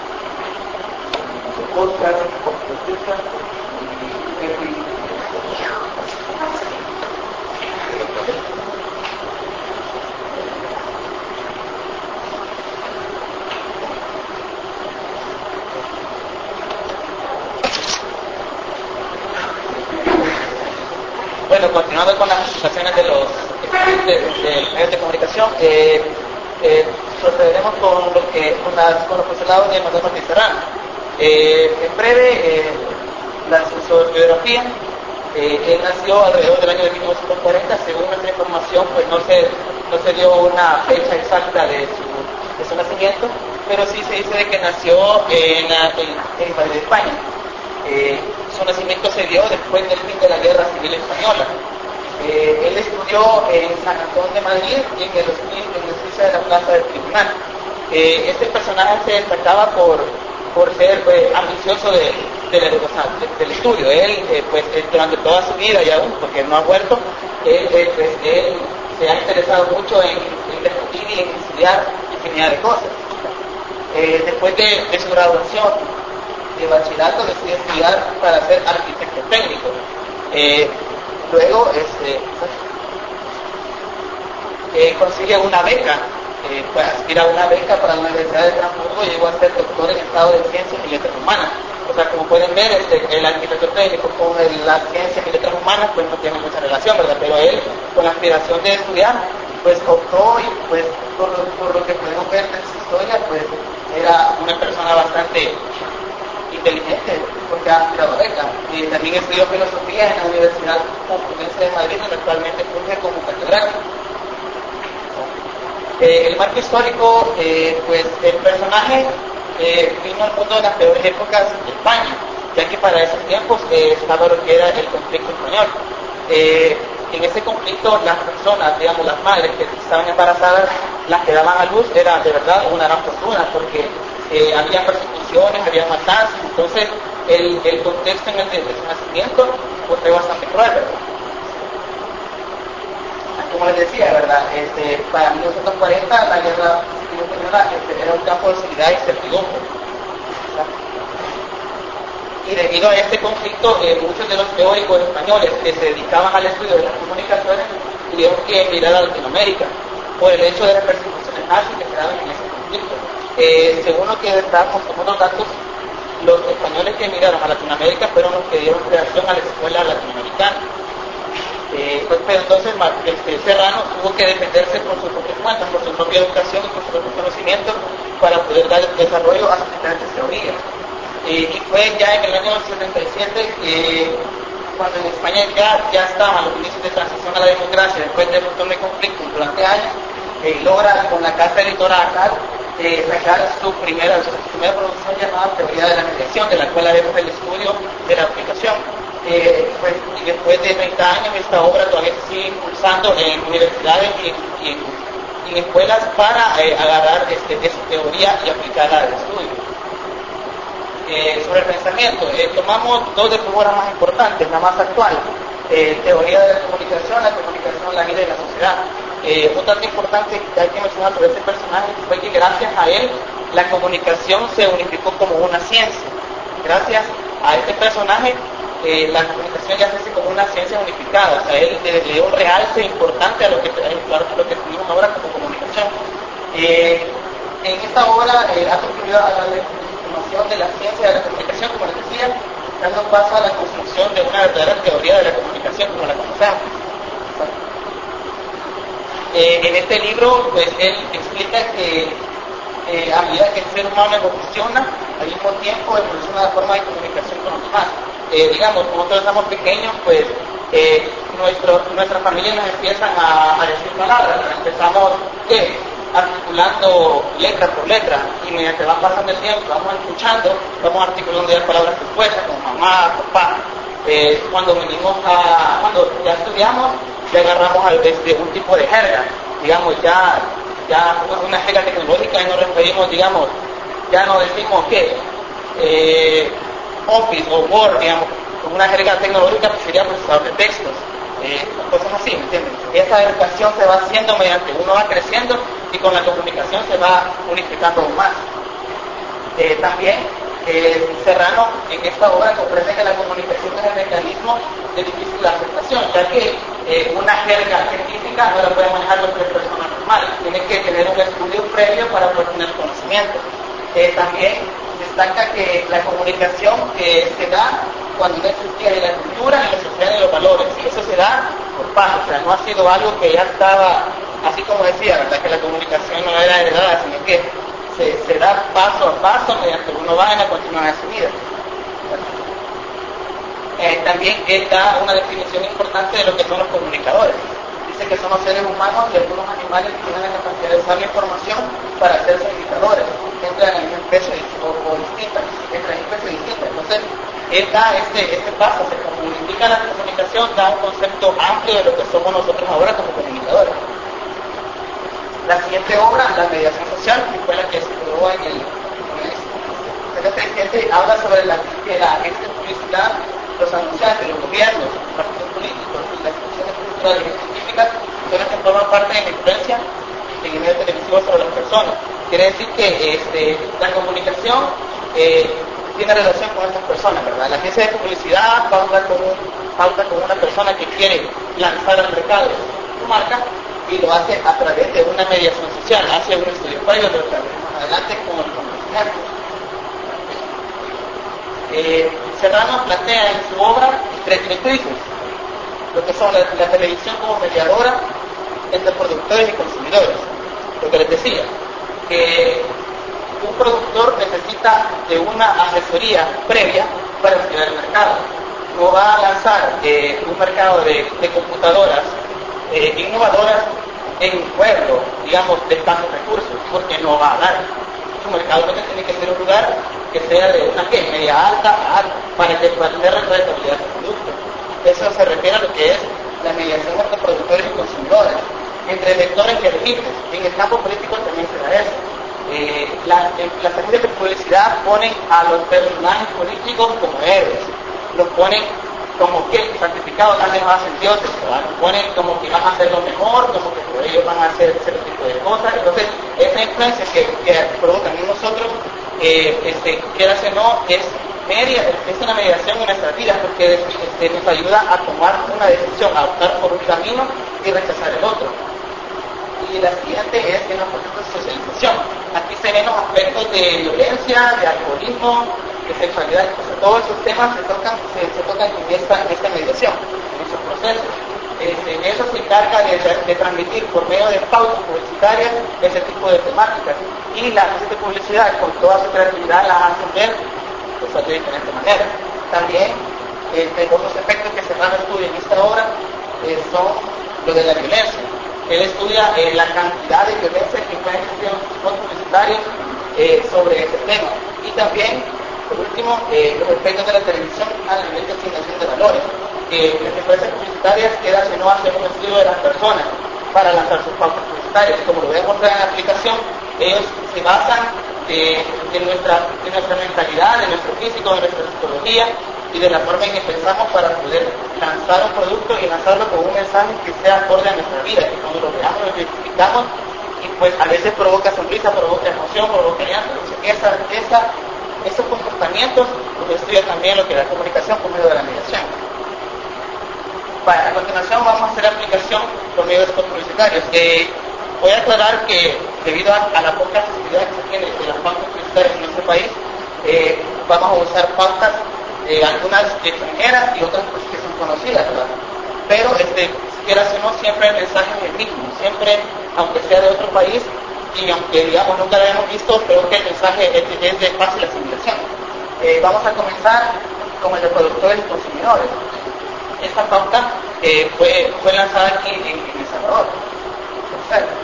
Oscar, Constitución y Henry. continuando con las presentaciones de los de, de, de medios de comunicación, eh, eh, procederemos con, lo que, con, las, con los postulados de Manuel Martín Serrano. Eh, en breve, eh, la, su biografía. Eh, él nació alrededor del año de mil novecientos cuarenta, según nuestra información, pues no se, no se dio una fecha exacta de su, de su nacimiento, pero sí se dice de que nació en, en, en Madrid, España. Eh, su nacimiento se dio después del fin de la Guerra Civil Española. Eh, él estudió en San Antón de Madrid y en el hospicio de la Plaza del Tribunal. Eh, este personaje se destacaba por, por ser eh, ambicioso de, de, de, de, del estudio. Él, eh, pues, durante toda su vida y aún, porque no ha muerto, él, eh, pues, él se ha interesado mucho en, en discutir y en estudiar infinidad de cosas. Eh, después de, de su graduación de bachillerato, decide estudiar para ser arquitecto técnico. Eh, luego este, eh, consigue una beca, eh, pues aspira a una beca para la Universidad de Hamburgo y llegó a ser doctor en Estado de Ciencias y Letras Humanas. O sea, como pueden ver, este, el arquitecto técnico con el, las ciencias y letras humanas pues no tiene mucha relación, ¿verdad? Pero él, con la aspiración de estudiar, pues optó y pues por lo, por lo que podemos ver en su historia, pues era una persona bastante inteligente, porque ha aspirado a beca. Y también estudió filosofía en la Universidad Complutense de Madrid, donde actualmente funge como catedrático. Eh, el marco histórico, eh, pues el personaje eh, vino al mundo de las peores épocas de España, ya que para esos tiempos eh, estaba lo que era el conflicto español. Eh, en ese conflicto las personas, digamos las madres que estaban embarazadas, las que daban a luz era de verdad una gran fortuna, porque eh, había persecuciones, había matanzas, entonces el, el contexto en el de, de su nacimiento pues, fue bastante cruel, ¿verdad? Como les decía, ¿verdad? Este, para mil novecientos cuarenta la guerra civil española este, era un campo de hostilidad y certidumbre. Y debido a este conflicto, eh, muchos de los teóricos españoles que se dedicaban al estudio de las comunicaciones tuvieron que emigrar a Latinoamérica por el hecho de las persecuciones nazis que se daban en ese conflicto. Eh, según lo que damos como los datos, los españoles que emigraron a Latinoamérica fueron los que dieron creación a la escuela latinoamericana. Eh, pues, pero entonces este, Serrano tuvo que defenderse por sus propias cuentas, por su propia educación y por su propio conocimiento para poder dar desarrollo a sus diferentes teorías. Eh, y fue ya en el año setenta y siete que cuando en España ya, ya estaban los inicios de transición a la democracia después de un montón de conflictos durante años, eh, logra con la casa editora ACAL eh, sacar su primera, su primera producción llamada Teoría de la Mediación, de la cual haremos el estudio de la aplicación. Eh, pues, y después de treinta años esta obra todavía se sigue impulsando en universidades y, y, y en escuelas para eh, agarrar este, esa teoría y aplicarla al estudio. Eh, sobre el pensamiento, eh, tomamos dos de sus obras más importantes, la más actual, eh, Teoría de la Comunicación, la comunicación, la vida y la sociedad. Eh, un dato importante que hay que mencionar sobre este personaje fue que gracias a él la comunicación se unificó como una ciencia. Gracias a este personaje eh, la comunicación ya se hace como una ciencia unificada, o sea, él le dio un realce importante a lo que, a lo que tuvimos ahora como comunicación. Eh, en esta obra eh, ha contribuido a la información de la ciencia de la comunicación, como les decía, dando paso a la construcción de una verdadera teoría de la comunicación como la conocemos. Eh, en este libro, pues, él explica que eh, a medida que el ser humano evoluciona, al mismo tiempo evoluciona la forma de comunicación con los demás. Eh, digamos, como nosotros somos pequeños, pues eh, nuestro, nuestras familias nos empiezan a, a decir palabras, empezamos, ¿qué? Articulando letra por letra, y mediante va pasando el tiempo, vamos escuchando, vamos articulando ya palabras compuestas como mamá, papá. Eh, cuando venimos a, cuando ya estudiamos, ya agarramos a, este, un tipo de jerga, digamos, ya, ya una jerga tecnológica y nos referimos, digamos, ya no decimos que eh, Office o Word, digamos, con una jerga tecnológica pues sería procesador de textos. Eh, cosas así, ¿me entienden? Esa educación se va haciendo mediante uno va creciendo y con la comunicación se va unificando aún más. Eh, también eh, Serrano en esta obra comprende que la comunicación es el mecanismo de difícil aceptación, ya que eh, una jerga científica no la puede manejar cualquier persona normal, tiene que tener un estudio previo para poder tener conocimiento. Eh, también destaca que la comunicación que se da cuando no existía ni la cultura, ni la sociedad, ni los valores. Y eso se da por paso, o sea, no ha sido algo que ya estaba, así como decía, ¿verdad? Que la comunicación no era heredada, sino que se, se da paso a paso mediante uno va en la continuidad de su vida. Eh, también él da una definición importante de lo que son los comunicadores. Dice que somos seres humanos y algunos animales que tienen la capacidad de usar la información para hacerse indicadores, entre la misma especie o, o distintas, entre la misma especie distintas. Entonces, él da este, este paso, se comunica la comunicación, da un concepto amplio de lo que somos nosotros ahora como comunicadores. La siguiente obra, la mediación social, que fue la que se creó en el setenta y siete, habla sobre la, que la agencia de publicidad, los anunciantes, los gobiernos, los partidos políticos y las instituciones culturales y científicas son las que forman parte de la influencia en el medio televisivo sobre las personas. Quiere decir que este, la comunicación eh, tiene relación con estas personas, ¿verdad? La agencia de publicidad pauta con, un, pauta con una persona que quiere lanzar al mercado su marca y lo hace a través de una mediación social, hace un estudio previo, lo que más adelante con los ejemplos. Eh, Serrano plantea en su obra tres directrices, lo que son la, la televisión como mediadora entre productores y consumidores. Lo que les decía, que un productor necesita de una asesoría previa para estudiar el mercado. No va a lanzar eh, un mercado de, de computadoras eh, innovadoras en un pueblo, digamos, de escasos recursos, porque no va a dar. Su mercado no tiene que ser un lugar que sea de una ¿qué? Media alta a alta, para que pueda tener rentabilidad del producto. Eso se refiere a lo que es la mediación entre productores y consumidores, entre electores y elegidos. En el campo político también se da eso. Eh, las, las agencias de publicidad ponen a los personajes políticos como héroes, los ponen como que certificados también más dioses, los ponen como que van a hacer lo mejor, como que por ellos van a hacer ese tipo de cosas. Entonces, esa influencia que, que provocan en nosotros, eh, este, quieras o no, es media, es una mediación en nuestras vidas, porque este, nos ayuda a tomar una decisión, a optar por un camino y rechazar el otro. Y la siguiente es en los procesos de socialización. Aquí se ven los aspectos de violencia, de alcoholismo, de sexualidad. Entonces, todos esos temas se tocan, se, se tocan en, esta, en esta mediación, en esos procesos. Este, eso se encarga de, de, de transmitir por medio de pautas publicitarias ese tipo de temáticas. Y las agencias de publicidad, con toda su creatividad, las hacen ver pues, de diferente manera. También, este, otros aspectos que se van a estudiar en esta obra eh, son los de la violencia. Él estudia eh, la cantidad de violencia que pueden existir en los spots publicitarios eh, sobre ese tema. Y también, por último, eh, los efectos de la televisión a nivel de asignación de valores. Que las empresas publicitarias quedan si no hacen un estudio de las personas para lanzar sus pautas publicitarias. Como lo voy a mostrar en la aplicación, ellos se basan eh, de, nuestra, de nuestra mentalidad, de nuestro físico, de nuestra psicología y de la forma en que pensamos para poder lanzar un producto y lanzarlo con un mensaje que sea acorde a nuestra vida, que cuando lo veamos lo identificamos y pues a veces provoca sonrisa, provoca emoción, provoca llanto. Esa, esa, esos comportamientos los estudia también lo que es la comunicación por medio de la mediación. Para, a continuación vamos a hacer aplicación por medio de estos publicitarios. Eh, voy a aclarar que debido a, a la poca accesibilidad que se tiene de las pautas publicitarias en nuestro país, eh, vamos a usar pautas Eh, algunas extranjeras y otras pues, que son conocidas, ¿verdad? Pero, este, quieras o no, siempre el mensaje es el mismo, siempre, aunque sea de otro país, y aunque, digamos, nunca lo hayamos visto, creo que el mensaje es, es de fácil asimilación. Eh, vamos a comenzar con el de productores y consumidores. Esta pauta eh, fue, fue lanzada aquí en, en El Salvador. Perfecto.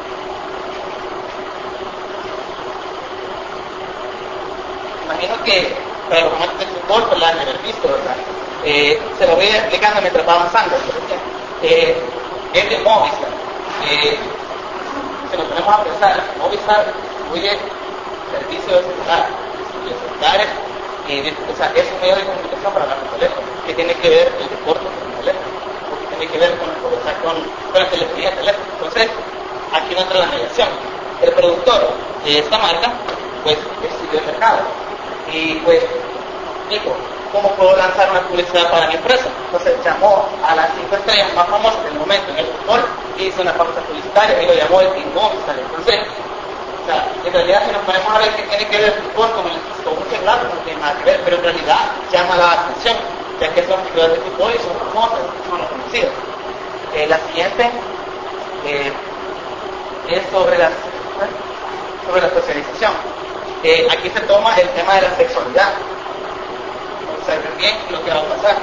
Imagino que para los amantes del fútbol, pues la han de haber visto, ¿verdad? Eh, se lo voy explicando mientras va avanzando. Eh, es de Movistar. Eh, si nos ponemos a pensar, Movistar incluye servicios de celular, de celulares, y o sea, es un medio de comunicación para hablar por teléfono. ¿Qué tiene que ver el deporte con el teléfono? ¿Qué tiene que ver con, o sea, con, con la telefonía del teléfono? Entonces, aquí no entra la mediación. El productor de esta marca, pues, estudió el mercado. Y pues dijo, ¿cómo puedo lanzar una publicidad para mi empresa? Entonces llamó a las cinco estrellas más famosas del momento en el fútbol y hizo una pauta publicitaria y lo llamó el Team Movistar. Entonces O sea, en realidad si nos ponemos a ver qué tiene que ver el fútbol con, el, con un celular, no tiene nada que ver, pero en realidad llama la atención, ya que son figuras de fútbol y son famosas, son reconocidas. Eh, la siguiente eh, es sobre la, sobre la socialización. Eh, aquí se toma el tema de la sexualidad. Observen bien lo que va a pasar.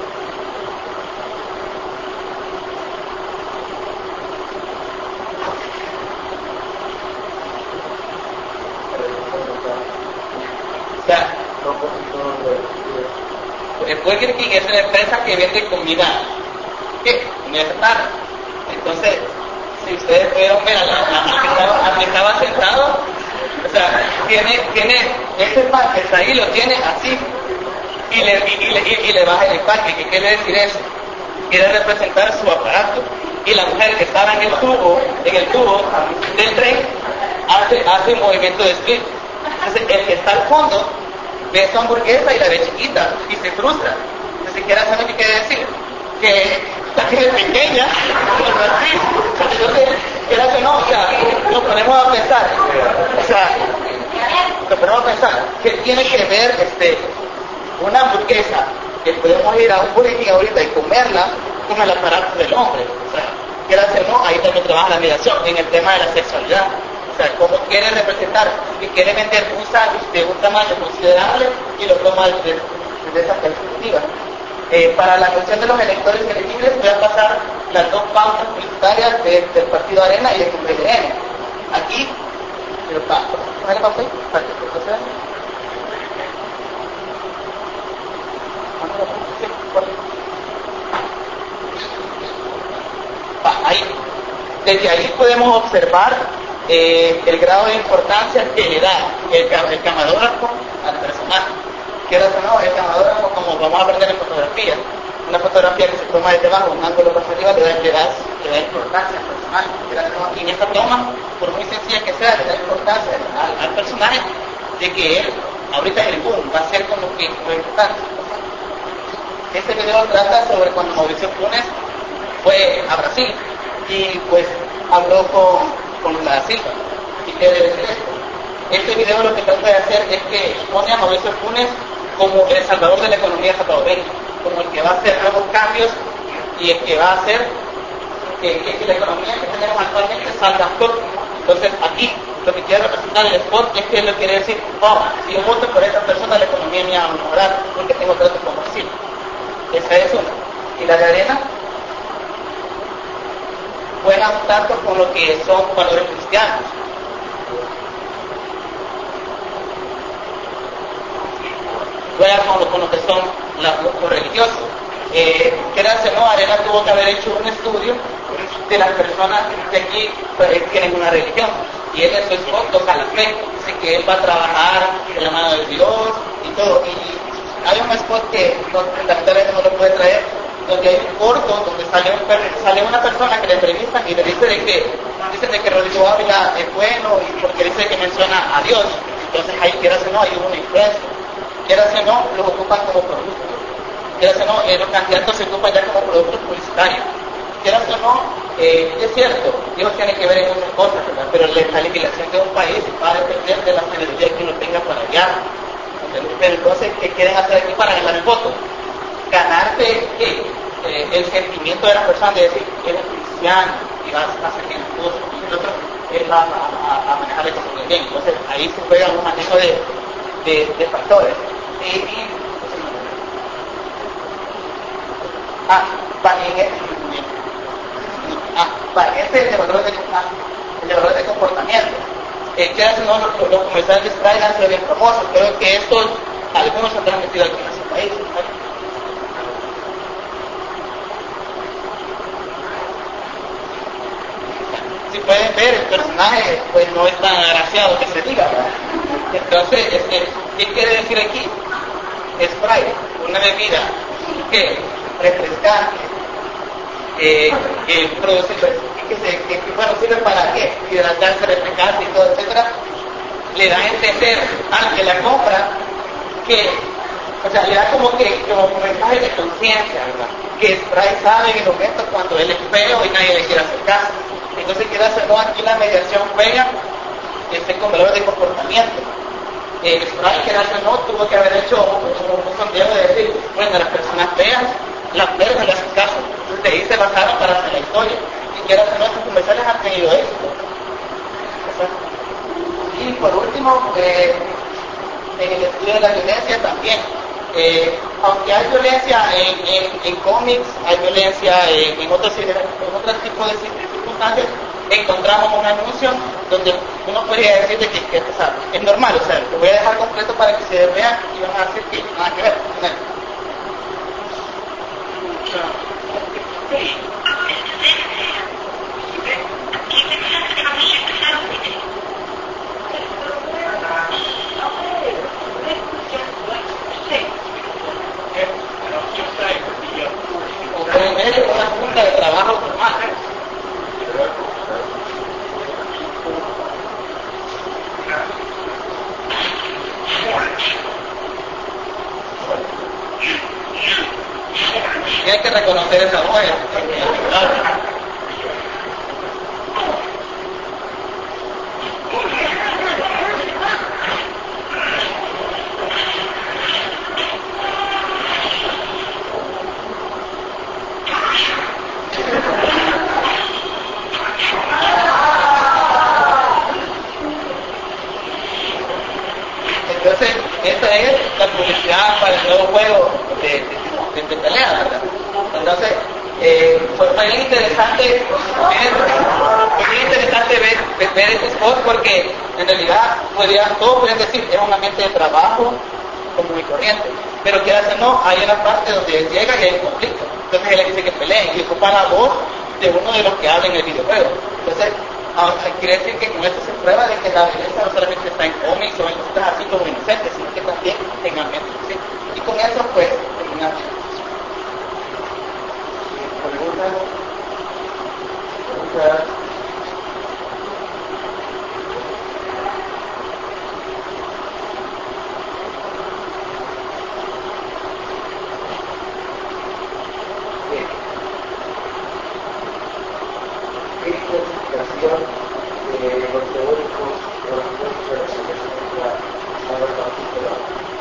O sea, el Burger King es una empresa que vende comida, ¿qué? Comida chatarra. Entonces, si ustedes pudieron ver al que estaba, al que estaba sentado, o sea, tiene, tiene ese pan que está ahí, lo tiene así, y le, y, y, y, y le baja el empaque. ¿Qué quiere decir eso? Quiere representar su aparato. Y la mujer que estaba en el tubo, en el tubo del tren, hace, hace un movimiento de split. Entonces, el que está al fondo ve su hamburguesa y la ve chiquita y se frustra. Ni siquiera sabe qué quiere decir. Que la que es pequeña, entonces, quieras o no, o sea, nos ponemos a pensar, o sea, nos ponemos a pensar, que tiene que ver este, una hamburguesa, que podemos ir a un Burger King ahorita y comerla, con el aparato del hombre. O sea, quieras o no, ahí también trabaja la migración, en el tema de la sexualidad. O sea, cómo quiere representar, que quiere vender un sándwich de un tamaño considerable y lo toma desde, desde esa perspectiva. Eh, para la cuestión de los electores elegibles voy a pasar las dos pautas publicitarias de, del Partido Arena y del P L N. Aquí, pero pa, ¿poner la pausa ahí? Para que se proceda. Va, ahí. Desde ahí podemos observar eh, el grado de importancia que le da el, el camarógrafo al personaje. Quieras o no, el camarógrafo, como vamos a aprender en fotografía, una fotografía que se toma desde abajo, un ángulo más arriba, le da, le da, le da importancia al personaje. Quieras o no, y en esta toma, por muy sencilla que sea, le da importancia al, al personaje de que él, ahorita en el boom, va a ser como que muy importante. Este video trata sobre cuando Mauricio Funes fue a Brasil y pues habló con, con la Silva. ¿Y qué debe decir esto? Este video lo que trata de hacer es que pone a Mauricio Funes como el salvador de la economía salvadoreña, como el que va a hacer nuevos cambios y el que va a hacer que, que, que la economía que tenemos actualmente salga a flote. Entonces aquí lo que quiere representar el spot es que él le quiere decir, oh, si yo voto por esta persona la economía me va a mejorar porque tengo trato con Brasil. Esa es una. Y la de Arena juega un tanto con lo que son valores cristianos. Juega con lo, con lo que son la, lo, lo religioso. Eh, quieras o no, Arena tuvo que haber hecho un estudio de las personas que aquí pues, tienen una religión. Y él en su spot toca la fe. Dice que él va a trabajar de la mano de Dios y todo. Y, hay un spot que lamentablemente no lo puede traer, donde hay un corto donde sale, un, sale una persona que le entrevistan y le dice de que dice de que Rodrigo Ávila es bueno y porque dice que menciona a Dios. Entonces ahí quieras o no hay una influencia. Quieras o no, los ocupan como productos. Quieras o no, eh, los candidatos se ocupan ya como productos publicitarios. Quieras o no, eh, es cierto, Dios tiene que ver en muchas cosas, ¿verdad? Pero la legislación de un país va a depender de la generalidad que uno tenga para allá. Pero entonces, ¿qué quieren hacer aquí para ganar el voto? Ganarte eh, eh, el sentimiento de la persona de decir, eres cristiano y vas a hacer bien las cosas, y el otro él va a, a, a manejar eso muy bien. Entonces, ahí se juega un manejo de, de, de factores. Y, y, ah, para en ah, para este es el de valores de, ah, el de, valores de comportamiento. Eh, que hacen no, los, los comerciales de Sprite han sido bien famosos. Creo que estos, algunos se han metido aquí en nuestro país. ¿No? Si pueden ver, el personaje pues no es tan agraciado que se diga, ¿verdad? Entonces, este, ¿qué quiere decir aquí? Sprite, una bebida que refrescante, eh, que produce, que, se, que, que bueno, sirve para qué, hidratarse, refrescarse y todo, etcétera, le da a entender al que la compra que, o sea, le da como que, como un mensaje de conciencia, ¿verdad? Que Sprite sabe en el momento cuando él es feo y nadie le quiere acercar. Entonces, quiere hacer, no, aquí la mediación juega este, con valores de comportamiento. Eh, Spriker hace no tuvo que haber hecho un, un sondeo de decir, bueno, las personas feas, las feas no le hacen caso. Entonces de ahí se basaron para hacer la historia. Y quieras o no, estos comerciales han tenido éxito. Y por último, eh, en el estudio de la violencia también. Eh, aunque hay violencia en, en, en cómics, hay violencia en, en, otros, en otros tipos de circunstancias, encontramos un anuncio donde uno podría decir de que, que o sea, es normal, o sea, lo voy a dejar completo para que se vean y van a decir que nada que ver con él. O en medio de una junta de trabajo normal. Y hay que reconocer esa voz. Entonces, esta es la publicidad para el nuevo juego de, de, de, de pelea, ¿verdad? Entonces, eh, fue muy interesante ver, fue muy interesante ver, ver, ver este spot porque en realidad podrían, todos podrían decir, es un ambiente de trabajo común y corriente, pero que hace no, hay una parte donde él llega y hay un conflicto, entonces él dice que peleen y ocupa la voz de uno de los que hablan en el videojuego. Entonces, quiere decir que con esto se prueba de que la violencia no solamente está en cómics o en cosas así como inocentes, sino que también en ambientes así. Y con eso, pues, terminamos. ¿Preguntas? ¿Preguntas? Bien. ¿Qué identificación de los teóricos o los teóricos de la psicología a la particular?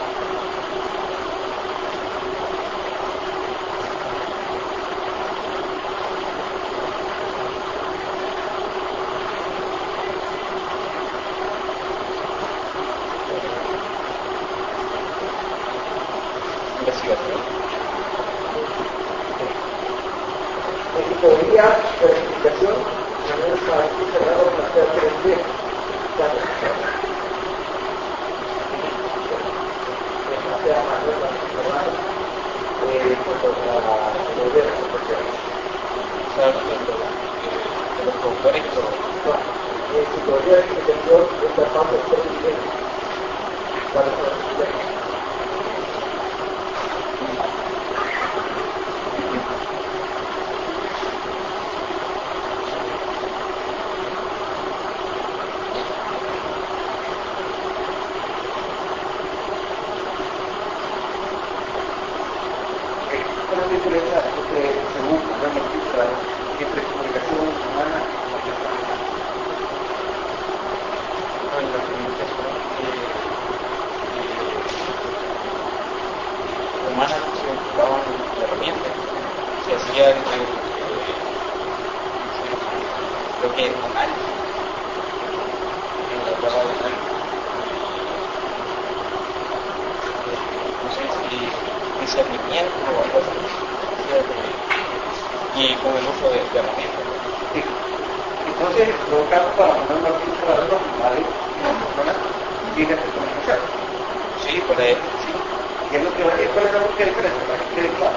Investigación. En mi teoría de la explicación, también está aquí cerrado con la tres D. De los productores y productores. En su teoría de explicación, esta parte es evidente. ¿Cuál es la explicación? ¿Cuál es la diferencia entre, según la maestra, entre comunicación humana y artesanal? En la comunicación eh, humana se ocupaban de herramientas, se hacía el, el, lo que es análisis, en la prueba de análisis. No sé si discernimiento o algo así, y con el uso de, de herramientas. Sí. Entonces, en todo caso, para poner una artista de algo, ¿vale? Una persona tiene que comunicar. Sí, por ahí, sí. Y es lo que, ¿cuál es la única diferencia? Para que quede claro.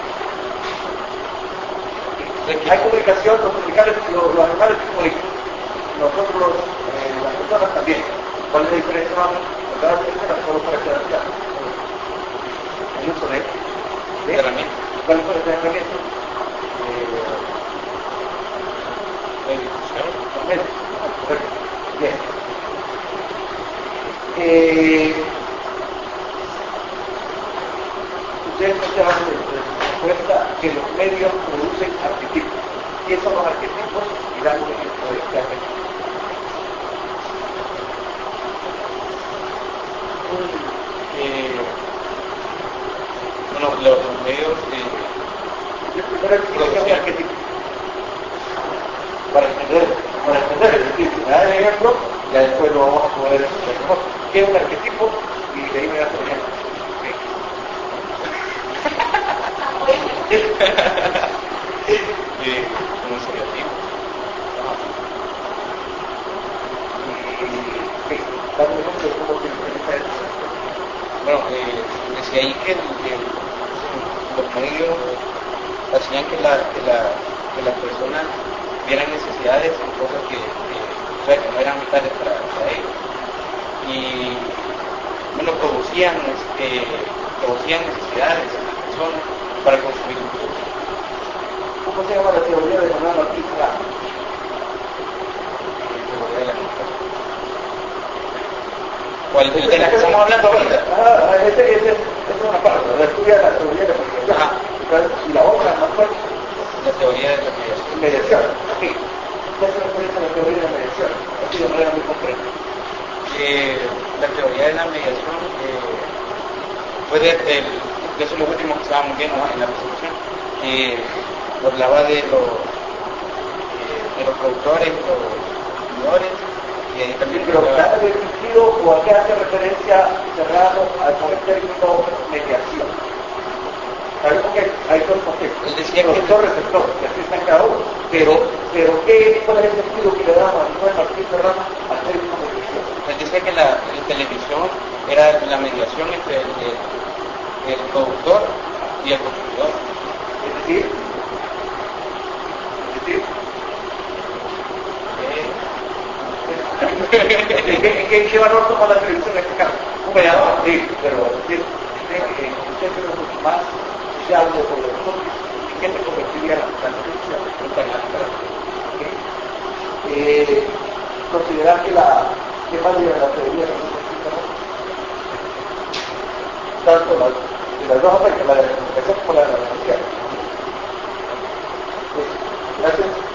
Hay comunicación, los comunicados, los, los animales se comunican. Nosotros, eh, las personas también. ¿Cuál es la diferencia? Vamos a cada persona solo para quedar claro. El uso de, de herramientas. ¿Cuál es la herramienta? La difusión. Bien. Eh, ustedes mencionaban en su respuesta que los medios producen arquetipos. ¿Qué son los arquetipos? Y dan un ejemplo de este arquetipo. Eh, bueno, los, los medios eh, producción arquetipo. Para entender, para entender, es decir, si me da el ejemplo, ya después lo vamos a poder reconocer. ¿Qué es un arquetipo? Y de ahí me das el ejemplo. eh, como seriativo. Bueno, eh, decía ahí que el, el, los medios hacían que, la, que, la, que las personas vieran necesidades en cosas que, que, o sea, que no eran vitales para, para ellos. Y bueno, producían, este, producían necesidades en las personas para consumir un producto. ¿Cómo se llama la teoría de Fernando Ortiz? ¿Cuál de la que estamos hablando ahorita? Ah, esa es una parte, la estudia la teoría de la mediación. Y la otra, más fuerte, la teoría de la mediación. Mediación, sí. ¿Qué se refiere a la teoría de la mediación? Así de manera muy concreta. Eh, la teoría de la mediación eh, fue de, de, de eso lo último que estábamos viendo, ¿no?, en la presentación. Eh, hablaba de los, eh, de los productores, los consumidores, y ahí también pero que hace sentido o a qué hace referencia cerrado con el término mediación. Sabemos que hay dos conceptos, él decía que productor, receptor, que así está en cada uno, pero, pero ¿qué, ¿cuál es el sentido que le damos a Manuel Martín Serrano al término mediación? Él decía que la, la televisión era la mediación entre el, el, el productor y el consumidor. Es decir, es decir, ¿En qué, qué valor toma la televisión en este caso? Un mediador, sí, pero es decir, en términos mucho más sociales o de nosotros, ¿en qué se convertiría la, la televisión? Un canal para eh, considerar que la que más de la teoría de la tanto la, de las dos aspectos, la de la comunicación como la de la social. Pues, gracias.